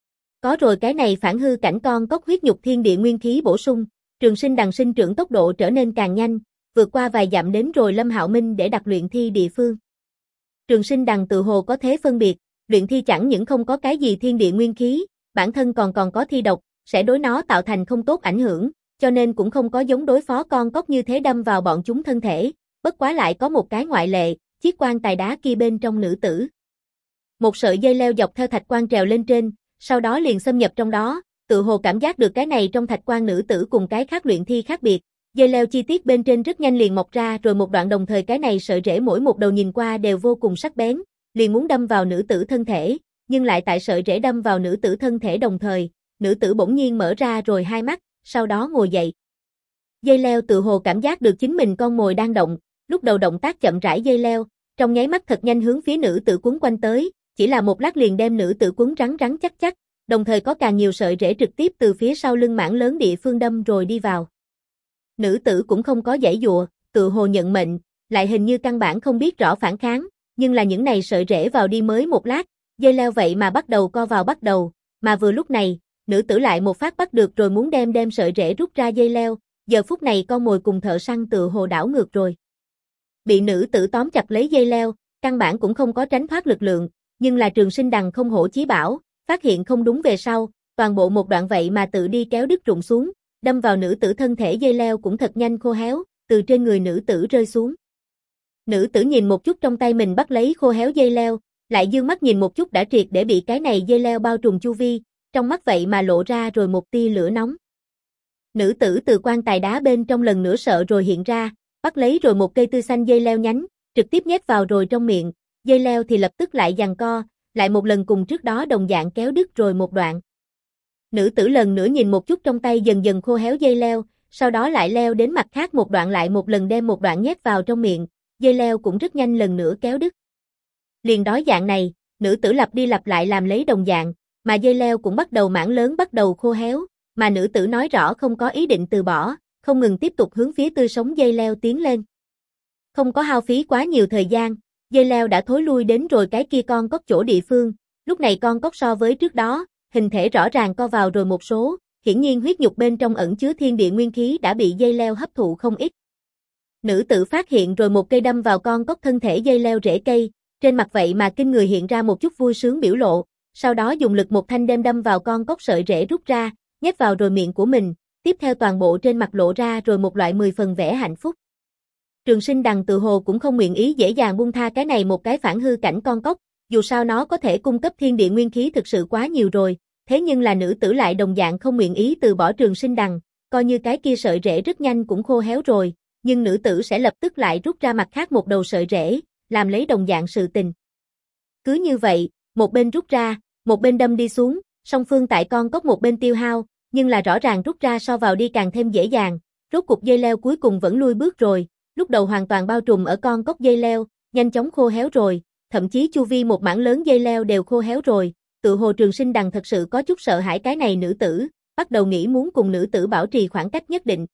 Có rồi cái này phản hư cảnh con cóc huyết nhục thiên địa nguyên khí bổ sung, trường sinh đằng sinh trưởng tốc độ trở nên càng nhanh, vượt qua vài dặm đến rồi Lâm Hạo Minh để đặt luyện thi địa phương. Trường sinh đằng tự hồ có thế phân biệt, luyện thi chẳng những không có cái gì thiên địa nguyên khí, bản thân còn có thi độc, sẽ đối nó tạo thành không tốt ảnh hưởng, cho nên cũng không có giống đối phó con cóc như thế đâm vào bọn chúng thân thể, bất quá lại có một cái ngoại lệ, chiếc quan tài đá kia bên trong nữ tử. Một sợi dây leo dọc theo thạch quan trèo lên trên, sau đó liền xâm nhập trong đó, tự hồ cảm giác được cái này trong thạch quan nữ tử cùng cái khác luyện thi khác biệt, dây leo chi tiết bên trên rất nhanh liền mọc ra rồi một đoạn đồng thời cái này sợi rễ mỗi một đầu nhìn qua đều vô cùng sắc bén, liền muốn đâm vào nữ tử thân thể, nhưng lại tại sợi rễ đâm vào nữ tử thân thể đồng thời, nữ tử bỗng nhiên mở ra rồi hai mắt, sau đó ngồi dậy. Dây leo tự hồ cảm giác được chính mình con mồi đang động, lúc đầu động tác chậm rãi dây leo, trong nháy mắt thật nhanh hướng phía nữ tử quấn quanh tới, chỉ là một lát liền đem nữ tử quấn rắn rắn chắc chắc, đồng thời có càng nhiều sợi rễ trực tiếp từ phía sau lưng mảng lớn địa phương đâm rồi đi vào. Nữ tử cũng không có giãy giụa, tự hồ nhận mệnh, lại hình như căn bản không biết rõ phản kháng, nhưng là những này sợi rễ vào đi mới một lát, dây leo vậy mà bắt đầu co vào bắt đầu, mà vừa lúc này, nữ tử lại một phát bắt được rồi muốn đem sợi rễ rút ra dây leo, giờ phút này con mồi cùng thợ săn tự hồ đảo ngược rồi. Bị nữ tử tóm chặt lấy dây leo, căn bản cũng không có tránh thoát lực lượng, nhưng là trường sinh đằng không hổ chí bảo, phát hiện không đúng về sau, toàn bộ một đoạn vậy mà tự đi kéo đứt rụng xuống, đâm vào nữ tử thân thể dây leo cũng thật nhanh khô héo, từ trên người nữ tử rơi xuống. Nữ tử nhìn một chút trong tay mình bắt lấy khô héo dây leo, lại dương mắt nhìn một chút đã triệt để bị cái này dây leo bao trùm chu vi, trong mắt vậy mà lộ ra rồi một tia lửa nóng. Nữ tử từ quan tài đá bên trong lần nữa sợ rồi hiện ra, bắt lấy rồi một cây tươi xanh dây leo nhánh, trực tiếp nhét vào rồi trong miệng, dây leo thì lập tức lại giằng co, lại một lần cùng trước đó đồng dạng kéo đứt rồi một đoạn. Nữ tử lần nữa nhìn một chút trong tay dần dần khô héo dây leo, sau đó lại leo đến mặt khác một đoạn lại một lần đem một đoạn nhét vào trong miệng, dây leo cũng rất nhanh lần nữa kéo đứt. Liền đối dạng này, nữ tử lặp đi lặp lại làm lấy đồng dạng, mà dây leo cũng bắt đầu mảng lớn bắt đầu khô héo, mà nữ tử nói rõ không có ý định từ bỏ, không ngừng tiếp tục hướng phía tươi sống dây leo tiến lên. Không có hao phí quá nhiều thời gian, dây leo đã thối lui đến rồi cái kia con cóc chỗ địa phương, lúc này con cóc so với trước đó, hình thể rõ ràng co vào rồi một số, hiển nhiên huyết nhục bên trong ẩn chứa thiên địa nguyên khí đã bị dây leo hấp thụ không ít. Nữ tử phát hiện rồi một cây đâm vào con cóc thân thể dây leo rễ cây, trên mặt vậy mà kinh người hiện ra một chút vui sướng biểu lộ, sau đó dùng lực một thanh đem đâm vào con cóc sợi rễ rút ra, nhét vào rồi miệng của mình, tiếp theo toàn bộ trên mặt lộ ra rồi một loại 10 phần vẻ hạnh phúc. Trường sinh đằng tự hồ cũng không nguyện ý dễ dàng buông tha cái này một cái phản hư cảnh con cóc, dù sao nó có thể cung cấp thiên địa nguyên khí thực sự quá nhiều rồi, thế nhưng là nữ tử lại đồng dạng không nguyện ý từ bỏ trường sinh đằng, coi như cái kia sợi rễ rất nhanh cũng khô héo rồi, nhưng nữ tử sẽ lập tức lại rút ra mặt khác một đầu sợi rễ, làm lấy đồng dạng sự tình. Cứ như vậy, một bên rút ra, một bên đâm đi xuống, song phương tại con cóc một bên tiêu hao, nhưng là rõ ràng rút ra so vào đi càng thêm dễ dàng, Rốt cục dây leo cuối cùng vẫn lui bước rồi, lúc đầu hoàn toàn bao trùm ở con cốc dây leo, nhanh chóng khô héo rồi, thậm chí chu vi một mảng lớn dây leo đều khô héo rồi, tự hồ Trường Sinh Đằng thật sự có chút sợ hãi cái này nữ tử, bắt đầu nghĩ muốn cùng nữ tử bảo trì khoảng cách nhất định.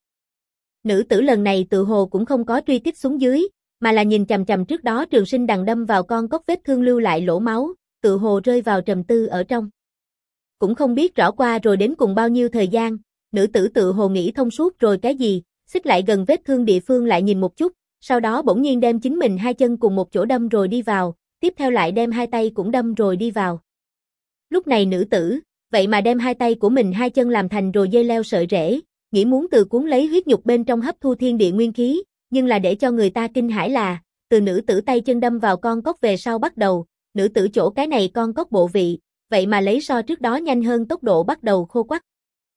Nữ tử lần này tự hồ cũng không có truy kích xuống dưới, mà là nhìn chằm chằm trước đó Trường Sinh Đằng đâm vào con cốc vết thương lưu lại lỗ máu, tự hồ rơi vào trầm tư ở trong. Cũng không biết rõ qua rồi đến cùng bao nhiêu thời gian, nữ tử tự hồ nghĩ thông suốt rồi cái gì, xích lại gần vết thương địa phương lại nhìn một chút, sau đó bỗng nhiên đem chính mình hai chân cùng một chỗ đâm rồi đi vào, tiếp theo lại đem hai tay cũng đâm rồi đi vào. Lúc này nữ tử, vậy mà đem hai tay của mình hai chân làm thành rồi dây leo sợi rễ, nghĩ muốn từ cuốn lấy huyết nhục bên trong hấp thu thiên địa nguyên khí, nhưng là để cho người ta kinh hãi là, từ nữ tử tay chân đâm vào con cốc về sau bắt đầu, nữ tử chỗ cái này con cốc bộ vị, vậy mà lấy so trước đó nhanh hơn tốc độ bắt đầu khô quắt.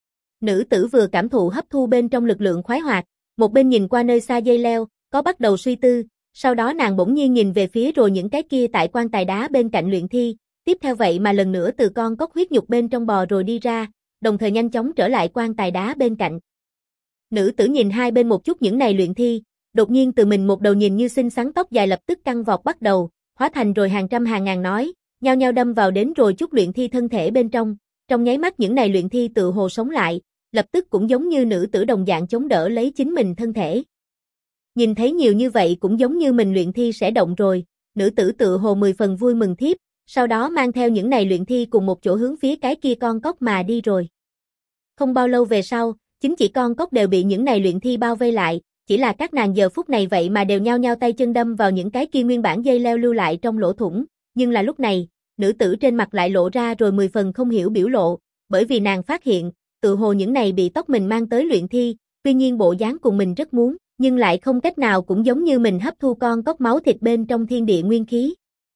Nữ tử vừa cảm thụ hấp thu bên trong lực lượng khoái hoạt, một bên nhìn qua nơi xa dây leo, có bắt đầu suy tư, sau đó nàng bỗng nhiên nhìn về phía rồi những cái kia tại quan tài đá bên cạnh luyện thi, tiếp theo vậy mà lần nữa từ con cốc huyết nhục bên trong bò rồi đi ra, đồng thời nhanh chóng trở lại quan tài đá bên cạnh. Nữ tử nhìn hai bên một chút những này luyện thi, đột nhiên từ mình một đầu nhìn như xinh xắn tóc dài lập tức căng vọt bắt đầu, hóa thành rồi hàng trăm hàng ngàn nói, nhao nhao đâm vào đến rồi chút luyện thi thân thể bên trong nháy mắt những này luyện thi tự hồ sống lại, lập tức cũng giống như nữ tử đồng dạng chống đỡ lấy chính mình thân thể. Nhìn thấy nhiều như vậy cũng giống như mình luyện thi sẽ động rồi, nữ tử tự hồ 10 phần vui mừng thiếp, sau đó mang theo những này luyện thi cùng một chỗ hướng phía cái kia con cốc mà đi rồi. Không bao lâu về sau, chính chỉ con cốc đều bị những này luyện thi bao vây lại, chỉ là các nàng giờ phút này vậy mà đều nhao nhao tay chân đâm vào những cái kia nguyên bản dây leo lưu lại trong lỗ thủng, nhưng là lúc này, nữ tử trên mặt lại lộ ra rồi 10 phần không hiểu biểu lộ, bởi vì nàng phát hiện, tự hồ những này bị tóc mình mang tới luyện thi, tuy nhiên bộ dáng cùng mình rất muốn, nhưng lại không cách nào cũng giống như mình hấp thu con cốc máu thịt bên trong thiên địa nguyên khí.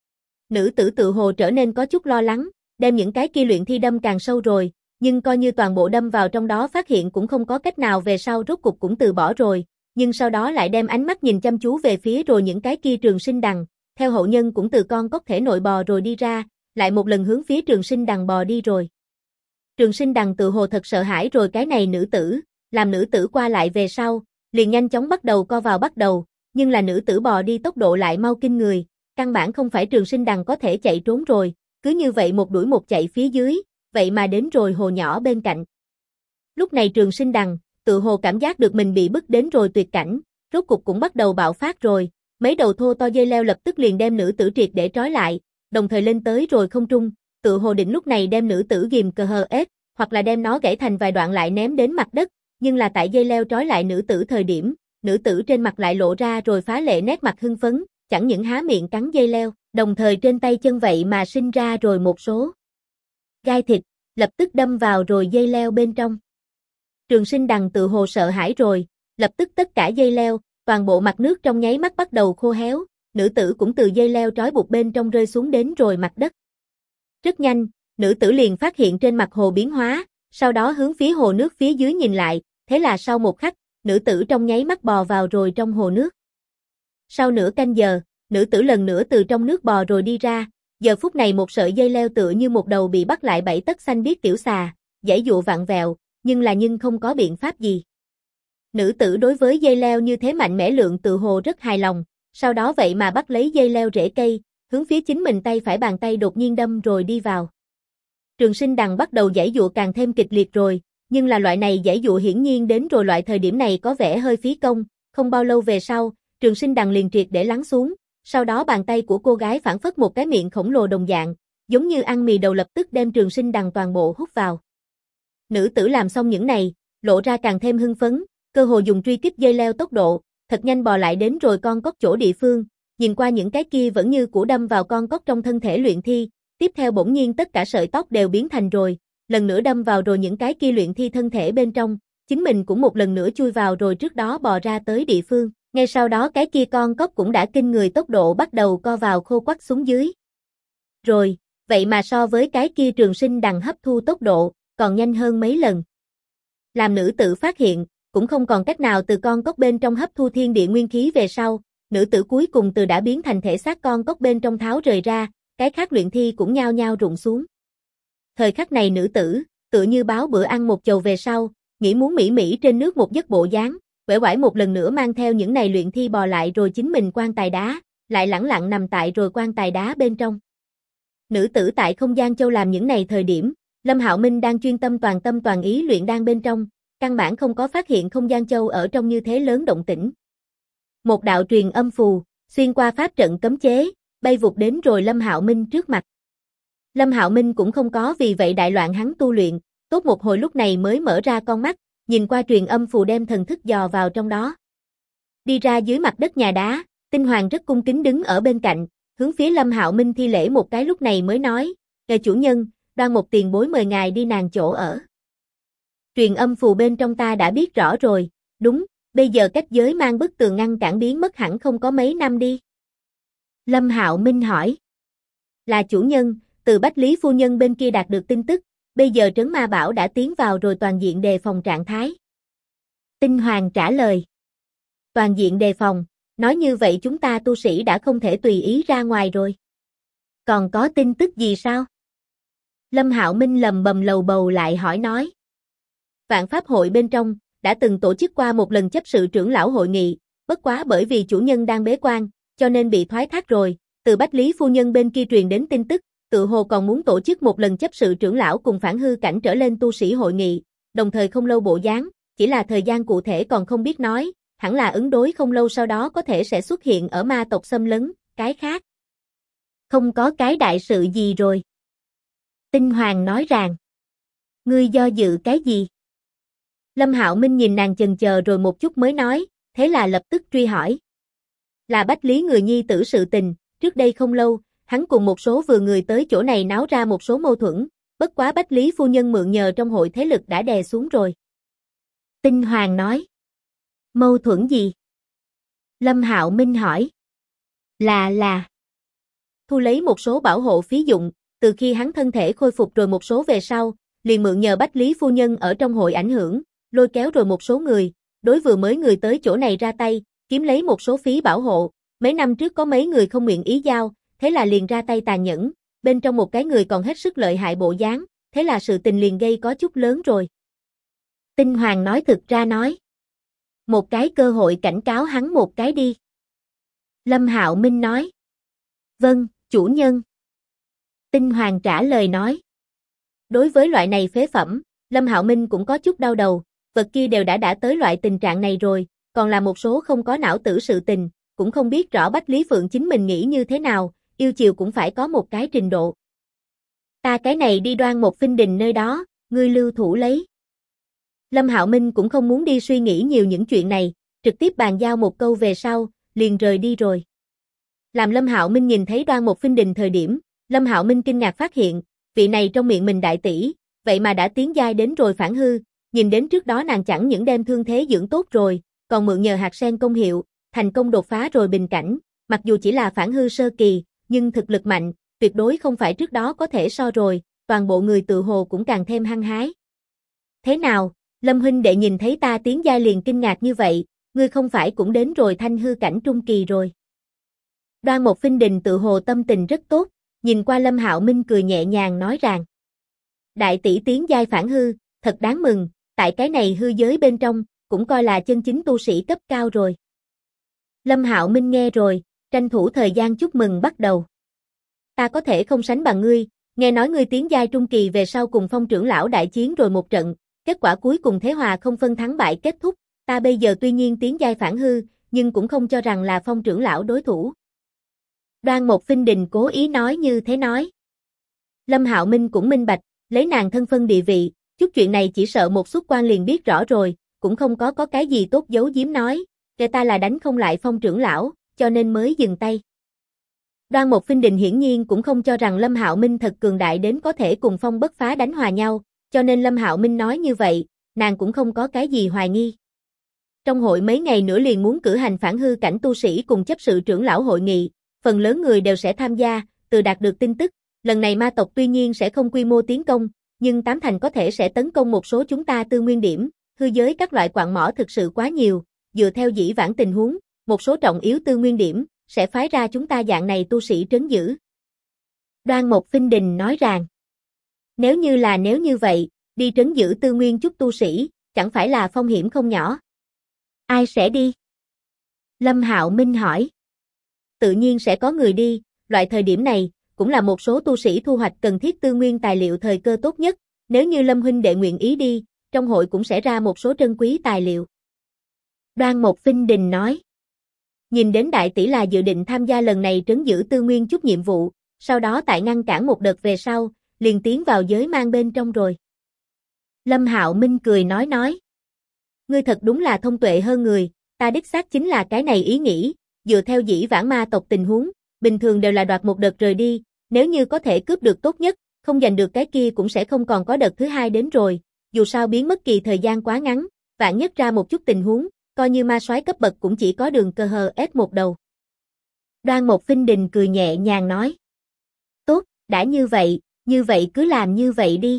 Nữ tử tự hồ trở nên có chút lo lắng, đem những cái kia luyện thi đâm càng sâu rồi, nhưng coi như toàn bộ đâm vào trong đó phát hiện cũng không có cách nào về sau rốt cục cũng từ bỏ rồi, nhưng sau đó lại đem ánh mắt nhìn chăm chú về phía rồi những cái kia Trường Sinh Đằng, theo hậu nhân cũng từ con cốc thể nội bò rồi đi ra, lại một lần hướng phía Trường Sinh Đằng bò đi rồi. Trường Sinh Đằng tự hồ thật sợ hãi rồi cái này nữ tử, làm nữ tử qua lại về sau, liền nhanh chóng bắt đầu co vào bắt đầu, nhưng là nữ tử bò đi tốc độ lại mau kinh người, căn bản không phải Trường Sinh Đằng có thể chạy trốn rồi, cứ như vậy một đuổi một chạy phía dưới, vậy mà đến rồi hồ nhỏ bên cạnh. Lúc này Trường Sinh Đằng, tự hồ cảm giác được mình bị bức đến rồi tuyệt cảnh, rốt cục cũng bắt đầu bạo phát rồi, mấy đầu thô to dây leo lập tức liền đem nữ tử triệt để trói lại, đồng thời lên tới rồi không trung, tự hồ định lúc này đem nữ tử ghim cờ hờ ết, hoặc là đem nó gãy thành vài đoạn lại ném đến mặt đất, nhưng là tại dây leo trói lại nữ tử thời điểm, nữ tử trên mặt lại lộ ra rồi phá lệ nét mặt hưng phấn, chẳng những há miệng cắn dây leo, đồng thời trên tay chân vậy mà sinh ra rồi một số gai thịt, lập tức đâm vào rồi dây leo bên trong. Trường Sinh Đằng tự hồ sợ hãi rồi, lập tức tất cả dây leo, toàn bộ mặt nước trong nháy mắt bắt đầu khô héo, nữ tử cũng từ dây leo trói buộc bên trong rơi xuống đến rồi mặt đất. Rất nhanh, nữ tử liền phát hiện trên mặt hồ biến hóa, sau đó hướng phía hồ nước phía dưới nhìn lại, thế là sau một khắc, nữ tử trong nháy mắt bò vào rồi trong hồ nước. Sau nửa canh giờ, nữ tử lần nữa từ trong nước bò rồi đi ra, giờ phút này một sợi dây leo tựa như một đầu bị bắt lại 7 tấc xanh biếc tiểu xà, giãy dụa vặn vẹo, nhưng không có biện pháp gì. Nữ tử đối với dây leo như thế mạnh mẽ lượng tự hồ rất hài lòng, sau đó vậy mà bắt lấy dây leo rễ cây, hướng phía chính mình tay phải bàn tay đột nhiên đâm rồi đi vào. Trường Sinh Đằng bắt đầu giãy dụa càng thêm kịch liệt rồi, nhưng là loại này giãy dụa hiển nhiên đến rồi loại thời điểm này có vẻ hơi phí công, không bao lâu về sau, Trường Sinh Đằng liền triệt để lắng xuống, sau đó bàn tay của cô gái phảng phất một cái miệng khổng lồ đồng dạng, giống như ăn mì đầu lập tức đem Trường Sinh Đằng toàn bộ hút vào. Nữ tử làm xong những này, lộ ra càng thêm hưng phấn, cơ hồ dùng truy kích dây leo tốc độ, thật nhanh bò lại đến rồi con cốc chỗ địa phương, nhìn qua những cái kia vẫn như cũ đâm vào con cốc trong thân thể luyện thi, tiếp theo bỗng nhiên tất cả sợi tóc đều biến thành rồi, lần nữa đâm vào rồi những cái kia luyện thi thân thể bên trong, chính mình cũng một lần nữa chui vào rồi trước đó bò ra tới địa phương, ngay sau đó cái kia con cốc cũng đã kinh người tốc độ bắt đầu co vào khô quắt xuống dưới. Rồi, vậy mà so với cái kia Trường Sinh Đằng hấp thu tốc độ, còn nhanh hơn mấy lần. Làm nữ tử phát hiện, cũng không còn cách nào từ con cốc bên trong hấp thu thiên địa nguyên khí về sau, nữ tử cuối cùng từ đã biến thành thể xác con cốc bên trong tháo rời ra, cái khác luyện thi cũng nhao nhao rụng xuống. Thời khắc này nữ tử, tựa như báo bữa ăn một chầu về sau, nghĩ muốn mỹ mỹ trên nước một giấc bộ dáng, uể oải một lần nữa mang theo những này luyện thi bò lại rồi chính mình quan tài đá, lại lẳng lặng nằm tại rồi quan tài đá bên trong. Nữ tử tại không gian châu làm những này thời điểm, Lâm Hạo Minh đang chuyên tâm toàn ý luyện đan bên trong, căn bản không có phát hiện không gian châu ở trong như thế lớn động tĩnh. Một đạo truyền âm phù, xuyên qua pháp trận cấm chế, bay vụt đến rồi Lâm Hạo Minh trước mặt. Lâm Hạo Minh cũng không có vì vậy đại loạn hắn tu luyện, tốt một hồi lúc này mới mở ra con mắt, nhìn qua truyền âm phù đem thần thức dò vào trong đó. Đi ra dưới mặt đất nhà đá, Tinh Hoàng rất cung kính đứng ở bên cạnh, hướng phía Lâm Hạo Minh thi lễ một cái lúc này mới nói, "Ngài chủ nhân, Đoan một tiền bối mời ngài đi nàng chỗ ở." Truyền âm phù bên trong ta đã biết rõ rồi, đúng, bây giờ cách giới mang bức tường ngăn cản biến mất hẳn không có mấy năm đi. Lâm Hạo Minh hỏi. Là chủ nhân, từ Bách Lý phu nhân bên kia đạt được tin tức, bây giờ Trấn Ma Bảo đã tiến vào rồi toàn diện đề phòng trạng thái. Tinh Hoàng trả lời. Toàn diện đề phòng, nói như vậy chúng ta tu sĩ đã không thể tùy ý ra ngoài rồi. Còn có tin tức gì sao? Lâm Hạo Minh lầm bầm lầu bầu lại hỏi nói. Vạn Pháp hội bên trong, đã từng tổ chức qua một lần chấp sự trưởng lão hội nghị, bất quá bởi vì chủ nhân đang bế quan, cho nên bị thoái thác rồi, từ Bách Lý phu nhân bên kia truyền đến tin tức, tự hồ còn muốn tổ chức một lần chấp sự trưởng lão cùng phản hư cảnh trở lên tu sĩ hội nghị, đồng thời không lâu bộ dáng, chỉ là thời gian cụ thể còn không biết nói, hẳn là ứng đối không lâu sau đó có thể sẽ xuất hiện ở ma tộc xâm lấn, cái khác. Không có cái đại sự gì rồi. Tinh Hoàng nói rằng, ngươi do dự cái gì? Lâm Hạo Minh nhìn nàng chần chờ rồi một chút mới nói, thế là lập tức truy hỏi. Là Bách Lý người nhi tử sự tình, trước đây không lâu, hắn cùng một số vừa người tới chỗ này náo ra một số mâu thuẫn, bất quá Bách Lý phu nhân mượn nhờ trong hội thế lực đã đè xuống rồi. Tinh Hoàng nói. Mâu thuẫn gì? Lâm Hạo Minh hỏi. Là. Thu lấy một số bảo hộ phí dụng, từ khi hắn thân thể khôi phục rồi một số về sau, liền mượn nhờ Bách Lý phu nhân ở trong hội ảnh hưởng, lôi kéo rồi một số người, đối vừa mới người tới chỗ này ra tay, kiếm lấy một số phí bảo hộ, mấy năm trước có mấy người không nguyện ý giao, thế là liền ra tay tàn nhẫn, bên trong một cái người còn hết sức lợi hại bộ dáng, thế là sự tình liền gây có chút lớn rồi. Tinh Hoàng nói thực ra nói. Một cái cơ hội cảnh cáo hắn một cái đi. Lâm Hạo Minh nói. Vâng, chủ nhân. Tinh Hoàng trả lời nói. Đối với loại này phế phẩm, Lâm Hạo Minh cũng có chút đau đầu, vật kia đều đã tới loại tình trạng này rồi, còn là một số không có não tử sự tình, cũng không biết rõ Bách Lý Phượng chính mình nghĩ như thế nào, yêu chiều cũng phải có một cái trình độ. Ta cái này đi Đoan một Phinh Đình nơi đó, ngươi lưu thủ lấy. Lâm Hạo Minh cũng không muốn đi suy nghĩ nhiều những chuyện này, trực tiếp bàn giao một câu về sau, liền rời đi rồi. Làm Lâm Hạo Minh nhìn thấy Đoan một Phinh Đình thời điểm, Lâm Hạo Minh kinh ngạc phát hiện, vị này trong miệng mình đại tỷ, vậy mà đã tiến giai đến rồi phản hư, nhìn đến trước đó nàng chẳng những đem thương thế dưỡng tốt rồi, còn mượn nhờ hạt sen công hiệu, thành công đột phá rồi bình cảnh, mặc dù chỉ là phản hư sơ kỳ, nhưng thực lực mạnh, tuyệt đối không phải trước đó có thể so rồi, toàn bộ người tự hồ cũng càng thêm hăng hái. Thế nào, Lâm huynh đệ nhìn thấy ta tiến giai liền kinh ngạc như vậy, ngươi không phải cũng đến rồi thanh hư cảnh trung kỳ rồi. Đoan một Phinh Đình tự hồ tâm tình rất tốt, nhìn qua Lâm Hạo Minh cười nhẹ nhàng nói rằng. Đại tỷ tiến giai phản hư, thật đáng mừng, tại cái này hư giới bên trong, cũng coi là chân chính tu sĩ cấp cao rồi. Lâm Hạo Minh nghe rồi, tranh thủ thời gian chúc mừng bắt đầu. Ta có thể không sánh bằng ngươi, nghe nói ngươi tiến giai trung kỳ về sau cùng Phong trưởng lão đại chiến rồi một trận, kết quả cuối cùng thế hòa không phân thắng bại kết thúc, ta bây giờ tuy nhiên tiến giai phản hư, nhưng cũng không cho rằng là Phong trưởng lão đối thủ. Đoan một Phinh Đình cố ý nói như thế nói. Lâm Hạo Minh cũng minh bạch, lấy nàng thân phân địa vị, chút chuyện này chỉ sợ một xuất quan liền biết rõ rồi, cũng không có cái gì tốt giấu giếm nói, kể ta là đánh không lại Phong trưởng lão, cho nên mới dừng tay. Đoan một Phinh Đình hiển nhiên cũng không cho rằng Lâm Hạo Minh thật cường đại đến có thể cùng Phong bất phá đánh hòa nhau, cho nên Lâm Hạo Minh nói như vậy, nàng cũng không có cái gì hoài nghi. Trong hội mấy ngày nữa liền muốn cử hành phản hư cảnh tu sĩ cùng chấp sự trưởng lão hội nghị, phần lớn người đều sẽ tham gia, từ đạt được tin tức, lần này ma tộc tuy nhiên sẽ không quy mô tiến công, nhưng tám thành có thể sẽ tấn công một số chúng ta tư nguyên điểm, hư giới các loại quặng mỏ thực sự quá nhiều, dựa theo dĩ vãng tình huống, một số trọng yếu tư nguyên điểm, sẽ phái ra chúng ta dạng này tu sĩ trấn giữ. Đoan một Phinh Đình nói rằng, nếu như vậy, đi trấn giữ tư nguyên chút tu sĩ, chẳng phải là phong hiểm không nhỏ. Ai sẽ đi? Lâm Hạo Minh hỏi. Tự nhiên sẽ có người đi, loại thời điểm này, cũng là một số tu sĩ thu hoạch cần thiết tư nguyên tài liệu thời cơ tốt nhất, nếu như Lâm huynh đệ nguyện ý đi, trong hội cũng sẽ ra một số trân quý tài liệu. Đoan Mộc Phinh Đình nói. Nhìn đến đại tỷ là dự định tham gia lần này trấn giữ tư nguyên chút nhiệm vụ, sau đó tại ngăn cản một đợt về sau, liền tiến vào giới mang bên trong rồi. Lâm Hạo Minh cười nói. Ngươi thật đúng là thông tuệ hơn người, ta đích xác chính là cái này ý nghĩ, dựa theo dĩ vãng ma tộc tình huống, bình thường đều là đoạt một đợt rời đi, nếu như có thể cướp được tốt nhất, không giành được cái kia cũng sẽ không còn có đợt thứ hai đến rồi, dù sao biến mất kỳ thời gian quá ngắn, vạn nhất ra một chút tình huống, coi như ma soái cấp bậc cũng chỉ có đường cơ hờ ép một đầu. Đoan Mộc Phinh Đình cười nhẹ nhàng nói. Tốt, đã như vậy cứ làm như vậy đi.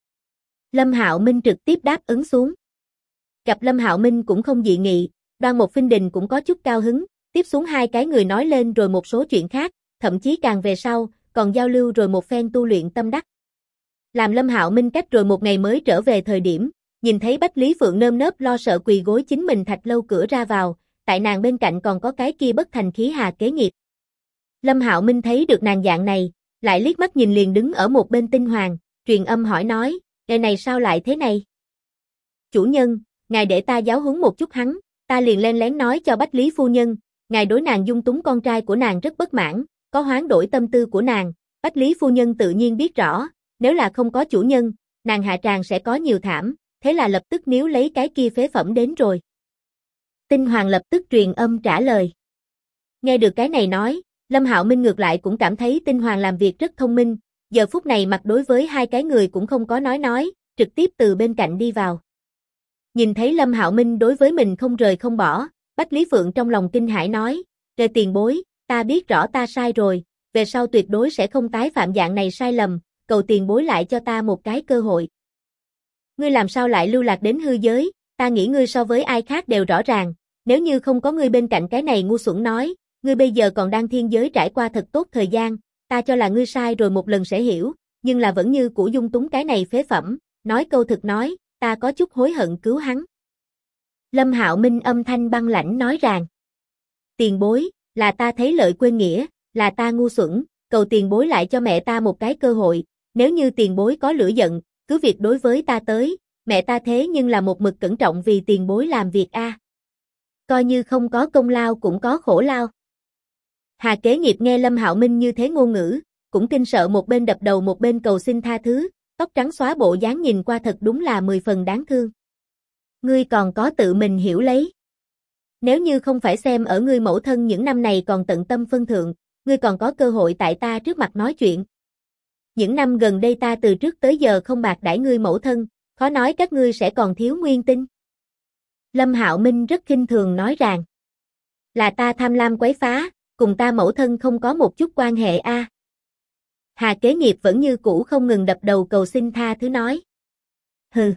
Lâm Hạo Minh trực tiếp đáp ứng xuống. Gặp Lâm Hạo Minh cũng không dị nghị, Đoan Mộc Phinh Đình cũng có chút cao hứng, tiếp xuống hai cái người nói lên rồi một số chuyện khác, thậm chí càng về sau, còn giao lưu rồi một phen tu luyện tâm đắc. Làm Lâm Hạo Minh cách rồi một ngày mới trở về thời điểm, nhìn thấy Bách Lý Phượng nơm nớp lo sợ quỳ gối chính mình thạch lâu cửa ra vào, tại nàng bên cạnh còn có cái kia bất thành khí Hà Kế Nghiệp. Lâm Hạo Minh thấy được nàng dạng này, lại liếc mắt nhìn liền đứng ở một bên Tinh Hoàng, truyền âm hỏi nói, ngày này sao lại thế này? Chủ nhân, ngài để ta giáo huấn một chút hắn, ta liền len lén nói cho Bách Lý phu nhân, ngài đối nàng dung túng con trai của nàng rất bất mãn, có hoán đổi tâm tư của nàng, Bách Lý phu nhân tự nhiên biết rõ, nếu là không có chủ nhân, nàng hạ tràng sẽ có nhiều thảm, thế là lập tức níu lấy cái kia phế phẩm đến rồi. Tinh Hoàng lập tức truyền âm trả lời. Nghe được cái này nói, Lâm Hạo Minh ngược lại cũng cảm thấy Tinh Hoàng làm việc rất thông minh, giờ phút này mặt đối với hai cái người cũng không có nói, trực tiếp từ bên cạnh đi vào. Nhìn thấy Lâm Hạo Minh đối với mình không rời không bỏ, Bách Lý Phượng trong lòng kinh hãi nói, "Trời tiền bối, ta biết rõ ta sai rồi, về sau tuyệt đối sẽ không tái phạm dạng này sai lầm, cầu tiền bối lại cho ta một cái cơ hội." Ngươi làm sao lại lưu lạc đến hư giới, ta nghĩ ngươi so với ai khác đều rõ ràng, nếu như không có ngươi bên cạnh cái này ngu xuẩn nói, ngươi bây giờ còn đang thiên giới trải qua thật tốt thời gian, ta cho là ngươi sai rồi một lần sẽ hiểu, nhưng là vẫn như cũ dung túng cái này phế phẩm, nói câu thực nói, ta có chút hối hận cứu hắn. Lâm Hạo Minh âm thanh băng lãnh nói rằng, tiền bối, là ta thấy lợi quên nghĩa, là ta ngu xuẩn, cầu tiền bối lại cho mẹ ta một cái cơ hội, nếu như tiền bối có lửa giận, cứ việc đối với ta tới, mẹ ta thế nhưng là một mực cẩn trọng vì tiền bối làm việc a. Coi như không có công lao cũng có khổ lao. Hà Kế Nghiệp nghe Lâm Hạo Minh như thế ngôn ngữ, cũng kinh sợ một bên đập đầu một bên cầu xin tha thứ, tóc trắng xóa bộ dáng nhìn qua thật đúng là 10 phần đáng thương. Ngươi còn có tự mình hiểu lấy. Nếu như không phải xem ở ngươi mẫu thân những năm này còn tận tâm phân thượng, ngươi còn có cơ hội tại ta trước mặt nói chuyện. Những năm gần đây ta từ trước tới giờ không bạc đãi ngươi mẫu thân, khó nói các ngươi sẽ còn thiếu nguyên tinh. Lâm Hạo Minh rất khinh thường nói rằng, là ta tham lam quấy phá, cùng ta mẫu thân không có một chút quan hệ a. Hà Kế Nghiệp vẫn như cũ không ngừng đập đầu cầu xin tha thứ nói. Hừ.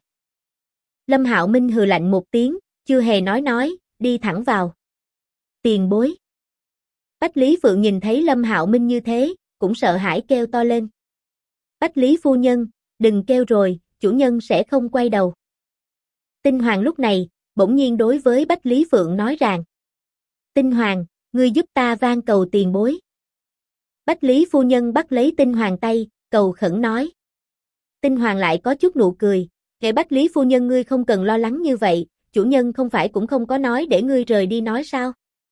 Lâm Hạo Minh hừ lạnh một tiếng, chưa hề nói, đi thẳng vào. Tiền bối. Bách Lý Phượng nhìn thấy Lâm Hạo Minh như thế, cũng sợ hãi kêu to lên. Bách Lý phu nhân, đừng kêu rồi, chủ nhân sẽ không quay đầu. Tinh Hoàng lúc này, bỗng nhiên đối với Bách Lý Phượng nói rằng. Tinh Hoàng, ngươi giúp ta van cầu tiền bối. Bách Lý phu nhân bắt lấy Tinh Hoàng tay, cầu khẩn nói. Tinh Hoàng lại có chút nụ cười, kể Bách Lý phu nhân ngươi không cần lo lắng như vậy, chủ nhân không phải cũng không có nói để ngươi rời đi nói sao.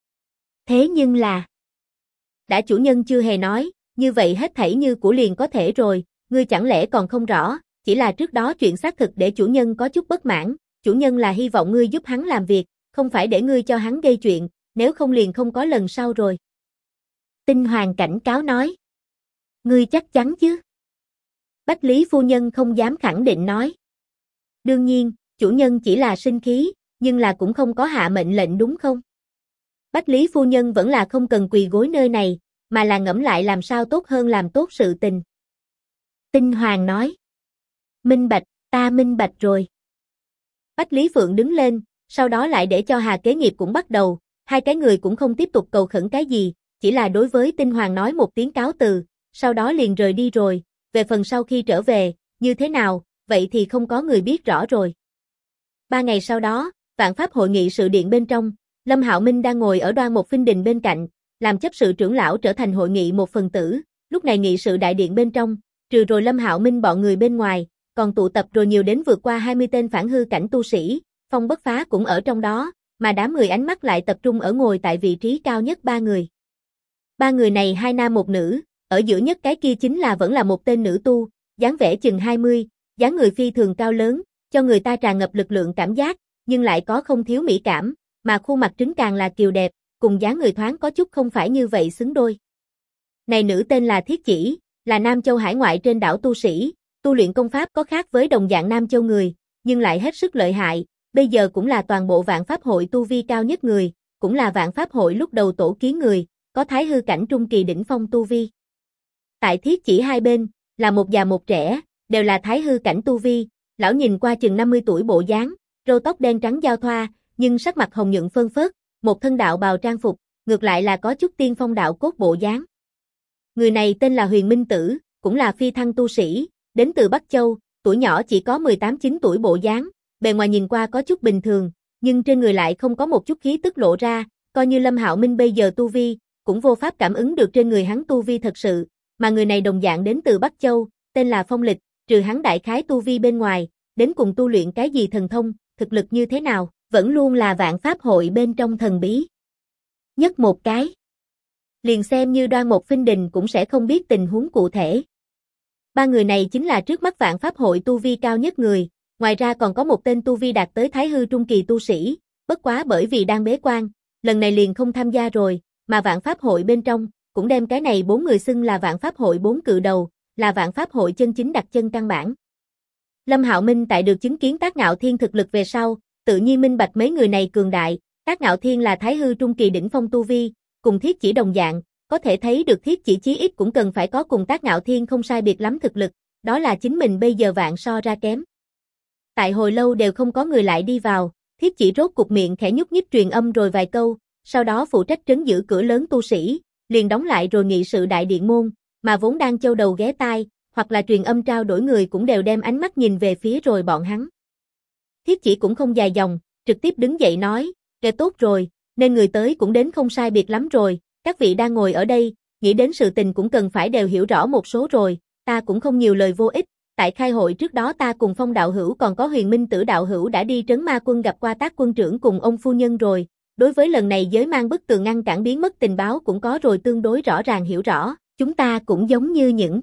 Thế nhưng là, đã chủ nhân chưa hề nói, như vậy hết thảy như của liền có thể rồi, ngươi chẳng lẽ còn không rõ, chỉ là trước đó chuyện xác thực để chủ nhân có chút bất mãn, chủ nhân là hy vọng ngươi giúp hắn làm việc, không phải để ngươi cho hắn gây chuyện, nếu không liền không có lần sau rồi. Tinh Hoàng cảnh cáo nói. Ngươi chắc chắn chứ? Bách Lý phu nhân không dám khẳng định nói. Đương nhiên, chủ nhân chỉ là sinh khí, nhưng là cũng không có hạ mệnh lệnh đúng không? Bách Lý phu nhân vẫn là không cần quỳ gối nơi này, mà là ngẫm lại làm sao tốt hơn làm tốt sự tình. Tinh Hoàng nói. Minh bạch, ta minh bạch rồi. Bách Lý Phượng đứng lên, sau đó lại để cho Hà Kế Nghiệp cũng bắt đầu, hai cái người cũng không tiếp tục cầu khẩn cái gì, chỉ là đối với Tinh Hoàng nói một tiếng cáo từ, sau đó liền rời đi rồi, về phần sau khi trở về, như thế nào, vậy thì không có người biết rõ rồi. 3 ngày sau đó, Vạn Pháp hội nghị sự điện bên trong, Lâm Hạo Minh đang ngồi ở đoan một phinh đình bên cạnh, làm chấp sự trưởng lão trở thành hội nghị một phần tử. Lúc này nghị sự đại điện bên trong, trừ rồi Lâm Hạo Minh bọn người bên ngoài, còn tụ tập rồi nhiều đến vượt qua 20 tên phản hư cảnh tu sĩ, Phong Bất Phá cũng ở trong đó, mà đám người ánh mắt lại tập trung ở ngồi tại vị trí cao nhất ba người. Ba người này hai nam một nữ, ở giữa nhất cái kia chính là vẫn là một tên nữ tu, dáng vẻ chừng 20, dáng người phi thường cao lớn, cho người ta tràn ngập lực lượng cảm giác, nhưng lại có không thiếu mỹ cảm, mà khuôn mặt trứng càng là kiều đẹp, cùng dáng người thoáng có chút không phải như vậy xứng đôi. Này nữ tên là Thiết Chỉ, là Nam Châu hải ngoại trên đảo tu sĩ, tu luyện công pháp có khác với đồng dạng Nam Châu người, nhưng lại hết sức lợi hại, bây giờ cũng là toàn bộ Vạn Pháp hội tu vi cao nhất người, cũng là Vạn Pháp hội lúc đầu tổ kiến người, có thái hư cảnh trung kỳ đỉnh phong tu vi. Tại Thiết Chỉ hai bên, là một già một trẻ, đều là thái hư cảnh tu vi, lão nhìn qua chừng 50 tuổi bộ dáng, râu tóc đen trắng giao thoa, nhưng sắc mặt hồng nhuận phơn phớt, một thân đạo bào trang phục, ngược lại là có chút tiên phong đạo cốt bộ dáng. Người này tên là Huyền Minh Tử, cũng là phi thăng tu sĩ, đến từ Bắc Châu, tuổi nhỏ chỉ có 18-9 tuổi bộ dáng, bề ngoài nhìn qua có chút bình thường, nhưng trên người lại không có một chút khí tức lộ ra, coi như Lâm Hạo Minh bây giờ tu vi, cũng vô pháp cảm ứng được trên người hắn tu vi thật sự, mà người này đồng dạng đến từ Bắc Châu, tên là Phong Lịch, trừ hắn đại khái tu vi bên ngoài, đến cùng tu luyện cái gì thần thông, thực lực như thế nào, vẫn luôn là Vạn Pháp hội bên trong thần bí. Nhất một cái. Liền xem như đoan một phinh đình cũng sẽ không biết tình huống cụ thể. Ba người này chính là trước mắt Vạn Pháp hội tu vi cao nhất người, ngoài ra còn có một tên tu vi đạt tới thái hư trung kỳ tu sĩ, bất quá bởi vì đang bế quan, lần này liền không tham gia rồi, mà Vạn Pháp hội bên trong, cũng đem cái này 4 người xưng là Vạn Pháp hội 4 cự đầu, là Vạn Pháp hội chân chính đặt chân căn bản. Lâm Hạo Minh tại được chứng kiến Tác Ngạo Thiên thực lực về sau, tự nhiên minh bạch mấy người này cường đại, Tác Ngạo Thiên là thái hư trung kỳ đỉnh phong tu vi, cùng Thiết Chỉ đồng dạng, có thể thấy được Thiết Chỉ chí ít cũng cần phải có cùng Tác Ngạo Thiên không sai biệt lắm thực lực, đó là chính mình bây giờ vạn so ra kém. Tại hồi lâu đều không có người lại đi vào, Thiết Chỉ rốt cục miệng khẽ nhúc nhích truyền âm rồi vài câu, sau đó phụ trách trấn giữ cửa lớn tu sĩ, liền đóng lại rồi nghị sự đại điện môn, mà vốn đang châu đầu ghé tai, hoặc là truyền âm trao đổi người cũng đều đem ánh mắt nhìn về phía rồi bọn hắn. Thiết Chỉ cũng không dài dòng, trực tiếp đứng dậy nói, tốt rồi, nên người tới cũng đến không sai biệt lắm rồi, các vị đang ngồi ở đây, nghĩ đến sự tình cũng cần phải đều hiểu rõ một số rồi, ta cũng không nhiều lời vô ích, tại khai hội trước đó ta cùng Phong đạo hữu còn có Huyền Minh Tử đạo hữu đã đi trấn ma quân gặp qua Tác quân trưởng cùng ông phu nhân rồi, đối với lần này giới mang bức tường ngăn cản biến mất tình báo cũng có rồi tương đối rõ ràng hiểu rõ, chúng ta cũng giống như những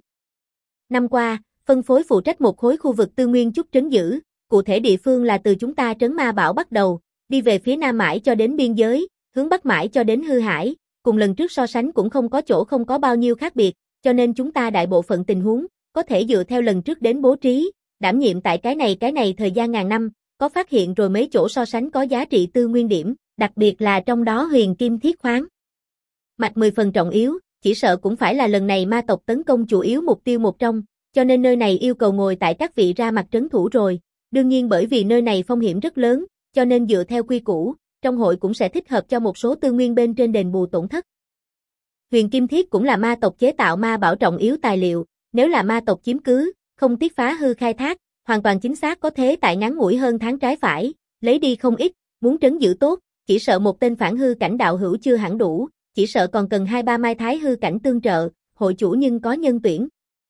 năm qua, phân phối phụ trách một khối khu vực tư nguyên chút trấn giữ, cụ thể địa phương là từ chúng ta trấn ma bảo bắt đầu, đi về phía nam mãi cho đến biên giới, hướng bắc mãi cho đến Hư Hải, cùng lần trước so sánh cũng không có chỗ không có bao nhiêu khác biệt, cho nên chúng ta đại bộ phận tình huống, có thể dựa theo lần trước đến bố trí, đảm nhiệm tại cái này thời gian ngàn năm, có phát hiện rồi mấy chỗ so sánh có giá trị tư nguyên điểm, đặc biệt là trong đó huyền kim thiết khoáng. Mạch 10 phần trọng yếu, chỉ sợ cũng phải là lần này ma tộc tấn công chủ yếu mục tiêu một trong, cho nên nơi này yêu cầu ngồi tại các vị ra mặt trấn thủ rồi, đương nhiên bởi vì nơi này phong hiểm rất lớn, cho nên dựa theo quy củ, trong hội cũng sẽ thích hợp cho một số tư nguyên bên trên đền bù tổn thất. Huyền kim thiết cũng là ma tộc chế tạo ma bảo trọng yếu tài liệu, nếu là ma tộc chiếm cứ, không tiếc phá hư khai thác, hoàn toàn chính xác có thế tại ngắn ngủi hơn tháng trái phải, lấy đi không ít, muốn trấn giữ tốt, chỉ sợ một tên phản hư cảnh đạo hữu chưa hẳn đủ, chỉ sợ còn cần 2-3 mai thái hư cảnh tương trợ, hội chủ nhưng có nhân tuyển.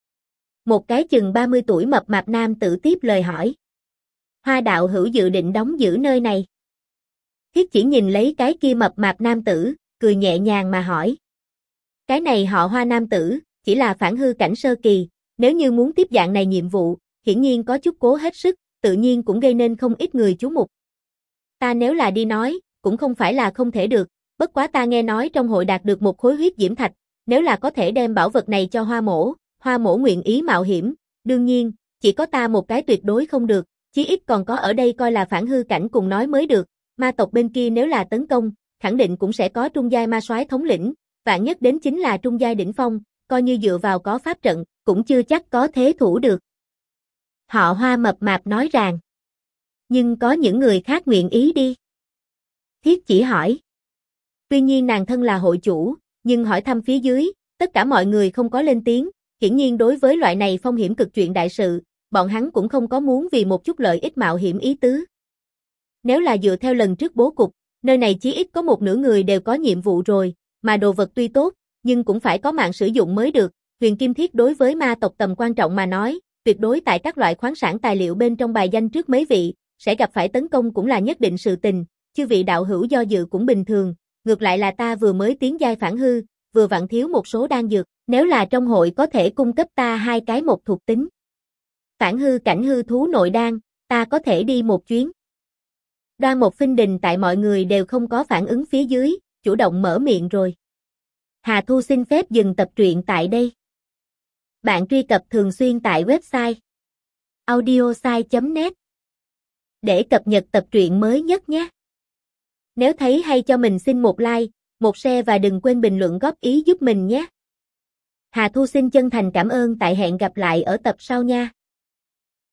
Một cái chừng 30 tuổi mập mạp nam tử tiếp lời hỏi. Hoa đạo hữu dự định đóng giữ nơi này. Thiết Chỉ nhìn lấy cái kia mập mạp nam tử, cười nhẹ nhàng mà hỏi. Cái này họ Hoa nam tử, chỉ là phản hư cảnh sơ kỳ, nếu như muốn tiếp dạng này nhiệm vụ, hiển nhiên có chút cố hết sức, tự nhiên cũng gây nên không ít người chú mục. Ta nếu là đi nói, cũng không phải là không thể được, bất quá ta nghe nói trong hội đạt được một khối huyết diễm thạch, nếu là có thể đem bảo vật này cho Hoa mổ nguyện ý mạo hiểm, đương nhiên, chỉ có ta một cái tuyệt đối không được, chí ít còn có ở đây coi là phản hư cảnh cùng nói mới được, ma tộc bên kia nếu là tấn công, khẳng định cũng sẽ có trung giai ma soái thống lĩnh, vạn nhất đến chính là trung giai đỉnh phong, coi như dựa vào có pháp trận, cũng chưa chắc có thế thủ được. Họ Hoa mập mạp nói rằng, nhưng có những người khác nguyện ý đi. Thiết Chỉ hỏi. Tuy nhiên nàng thân là hội chủ, nhưng hỏi thăm phía dưới, tất cả mọi người không có lên tiếng, hiển nhiên đối với loại này phong hiểm cực chuyện đại sự, bọn hắn cũng không có muốn vì một chút lợi ích mạo hiểm ý tứ. Nếu là dựa theo lần trước bố cục, nơi này chí ít có một nửa người đều có nhiệm vụ rồi, mà đồ vật tuy tốt, nhưng cũng phải có mạng sử dụng mới được. Huyền kim thiết đối với ma tộc tầm quan trọng mà nói, tuyệt đối tại các loại khoáng sản tài liệu bên trong bài danh trước mấy vị, sẽ gặp phải tấn công cũng là nhất định sự tình, chư vị đạo hữu do dự cũng bình thường, ngược lại là ta vừa mới tiến giai phản hư, vừa vặn thiếu một số đan dược, nếu là trong hội có thể cung cấp ta 2 cái một thuộc tính. Phản hư cảnh hư thú nội đan, ta có thể đi một chuyến. Đoan một phinh đình tại mọi người đều không có phản ứng phía dưới, chủ động mở miệng rồi. Hà Thu xin phép dừng tập truyện tại đây. Bạn truy cập thường xuyên tại website audiosai.net để cập nhật tập truyện mới nhất nhé. Nếu thấy hay cho mình xin một like, một share và đừng quên bình luận góp ý giúp mình nhé. Hà Thu xin chân thành cảm ơn, tại hẹn gặp lại ở tập sau nha.